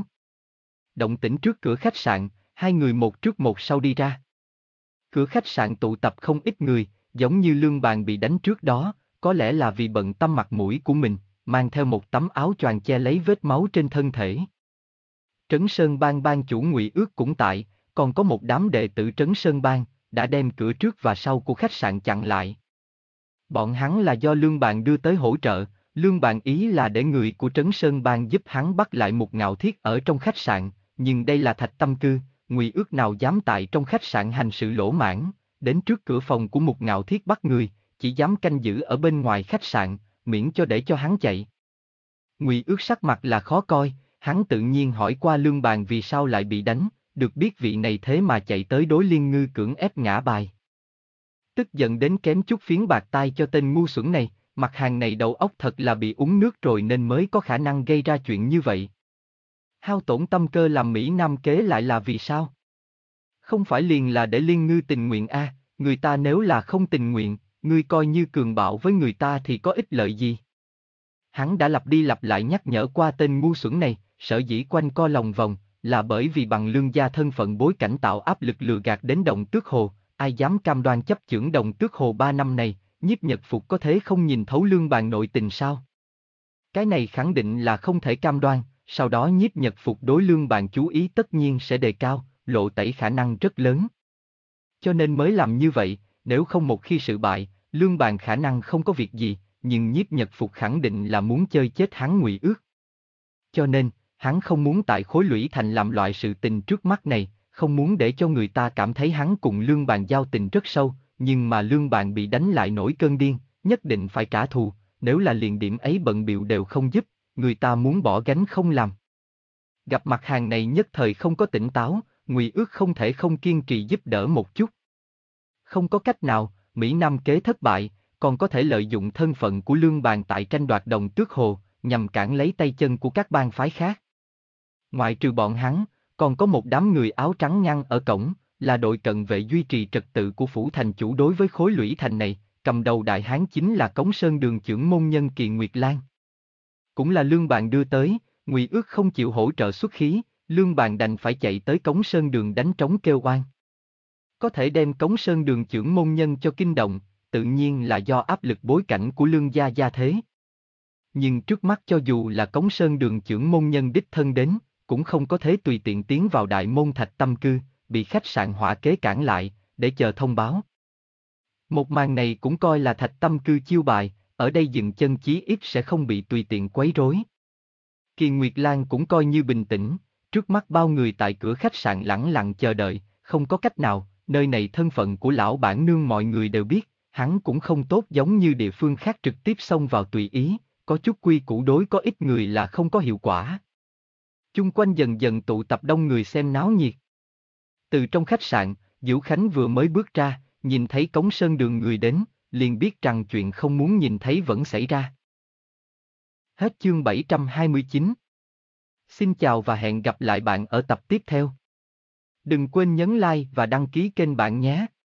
Động tĩnh trước cửa khách sạn, hai người một trước một sau đi ra. Cửa khách sạn tụ tập không ít người, giống như Lương Bàn bị đánh trước đó, có lẽ là vì bận tâm mặt mũi của mình, mang theo một tấm áo choàng che lấy vết máu trên thân thể. Trấn Sơn Bang bang chủ Ngụy Ước cũng tại, còn có một đám đệ tử Trấn Sơn Bang, đã đem cửa trước và sau của khách sạn chặn lại. Bọn hắn là do Lương Bàn đưa tới hỗ trợ, Lương Bàn ý là để người của Trấn Sơn Bang giúp hắn bắt lại một Ngạo Thiết ở trong khách sạn, nhưng đây là Thạch Tâm Cư, Ngụy Ước nào dám tại trong khách sạn hành sự lỗ mãng, đến trước cửa phòng của một Ngạo Thiết bắt người, chỉ dám canh giữ ở bên ngoài khách sạn, miễn cho để cho hắn chạy. Ngụy Ước sắc mặt là khó coi, hắn tự nhiên hỏi qua Lương Bàn vì sao lại bị đánh, được biết vị này thế mà chạy tới đối Liên Ngư cưỡng ép ngã bài. Tức giận đến kém chút phiến bạc tai cho tên ngu xuẩn này, mặt hàng này đầu óc thật là bị uống nước rồi nên mới có khả năng gây ra chuyện như vậy. Hao tổn tâm cơ làm Mỹ Nam kế lại là vì sao? Không phải liền là để Liên Ngư tình nguyện a, à, người ta nếu là không tình nguyện, ngươi coi như cường bạo với người ta thì có ích lợi gì? Hắn đã lặp đi lặp lại nhắc nhở qua tên ngu xuẩn này, sở dĩ quanh co lòng vòng, là bởi vì bằng Lương gia thân phận bối cảnh tạo áp lực lừa gạt đến Động Tước Hồ, ai dám cam đoan chấp chưởng Động Tước Hồ ba năm này, Nhiếp Nhật Phục có thế không nhìn thấu Lương Bàn nội tình sao? Cái này khẳng định là không thể cam đoan, sau đó Nhiếp Nhật Phục đối Lương Bàn chú ý tất nhiên sẽ đề cao, lộ tẩy khả năng rất lớn. Cho nên mới làm như vậy, nếu không một khi sự bại, Lương Bàn khả năng không có việc gì, nhưng Nhiếp Nhật Phục khẳng định là muốn chơi chết hắn Ngụy Ước. Cho nên, hắn không muốn tại Khối Lũy Thành làm loại sự tình trước mắt này, không muốn để cho người ta cảm thấy hắn cùng Lương Bàn giao tình rất sâu, nhưng mà Lương Bàn bị đánh lại nổi cơn điên, nhất định phải trả thù, nếu là liền điểm ấy bận bịu đều không giúp, người ta muốn bỏ gánh không làm. Gặp mặt hàng này nhất thời không có tỉnh táo, Ngụy Ước không thể không kiên trì giúp đỡ một chút. Không có cách nào, Mỹ Nam kế thất bại, còn có thể lợi dụng thân phận của Lương Bàn tại tranh đoạt Động Tước Hồ, nhằm cản lấy tay chân của các bang phái khác. Ngoại trừ bọn hắn, còn có một đám người áo trắng ngăn ở cổng, là đội cận vệ duy trì trật tự của phủ thành chủ đối với Khối Lũy Thành này, cầm đầu đại hán chính là Cống Sơn Đường chưởng môn nhân Kỳ Nguyệt Lan. Cũng là Lương Bàn đưa tới, Ngụy Ước không chịu hỗ trợ xuất khí, Lương Bàn đành phải chạy tới Cống Sơn Đường đánh trống kêu oan. Có thể đem Cống Sơn Đường chưởng môn nhân cho kinh động, tự nhiên là do áp lực bối cảnh của Lương gia gia thế. Nhưng trước mắt cho dù là Cống Sơn Đường chưởng môn nhân đích thân đến, cũng không có thế tùy tiện tiến vào đại môn Thạch Tâm Cư, bị khách sạn hỏa kế cản lại, để chờ thông báo. Một màn này cũng coi là Thạch Tâm Cư chiêu bài, ở đây dừng chân chí ít sẽ không bị tùy tiện quấy rối. Kỳ Nguyệt Lan cũng coi như bình tĩnh, trước mắt bao người tại cửa khách sạn lẳng lặng chờ đợi, không có cách nào, nơi này thân phận của lão bản nương mọi người đều biết, hắn cũng không tốt giống như địa phương khác trực tiếp xông vào tùy ý, có chút quy củ đối có ít người là không có hiệu quả. Chung quanh dần dần tụ tập đông người xem náo nhiệt. Từ trong khách sạn, Dữu Khánh vừa mới bước ra, nhìn thấy Cống Sơn Đường người đến, liền biết rằng chuyện không muốn nhìn thấy vẫn xảy ra. Hết chương bảy trăm hai mươi chín. Xin chào và hẹn gặp lại bạn ở tập tiếp theo. Đừng quên nhấn like và đăng ký kênh bạn nhé.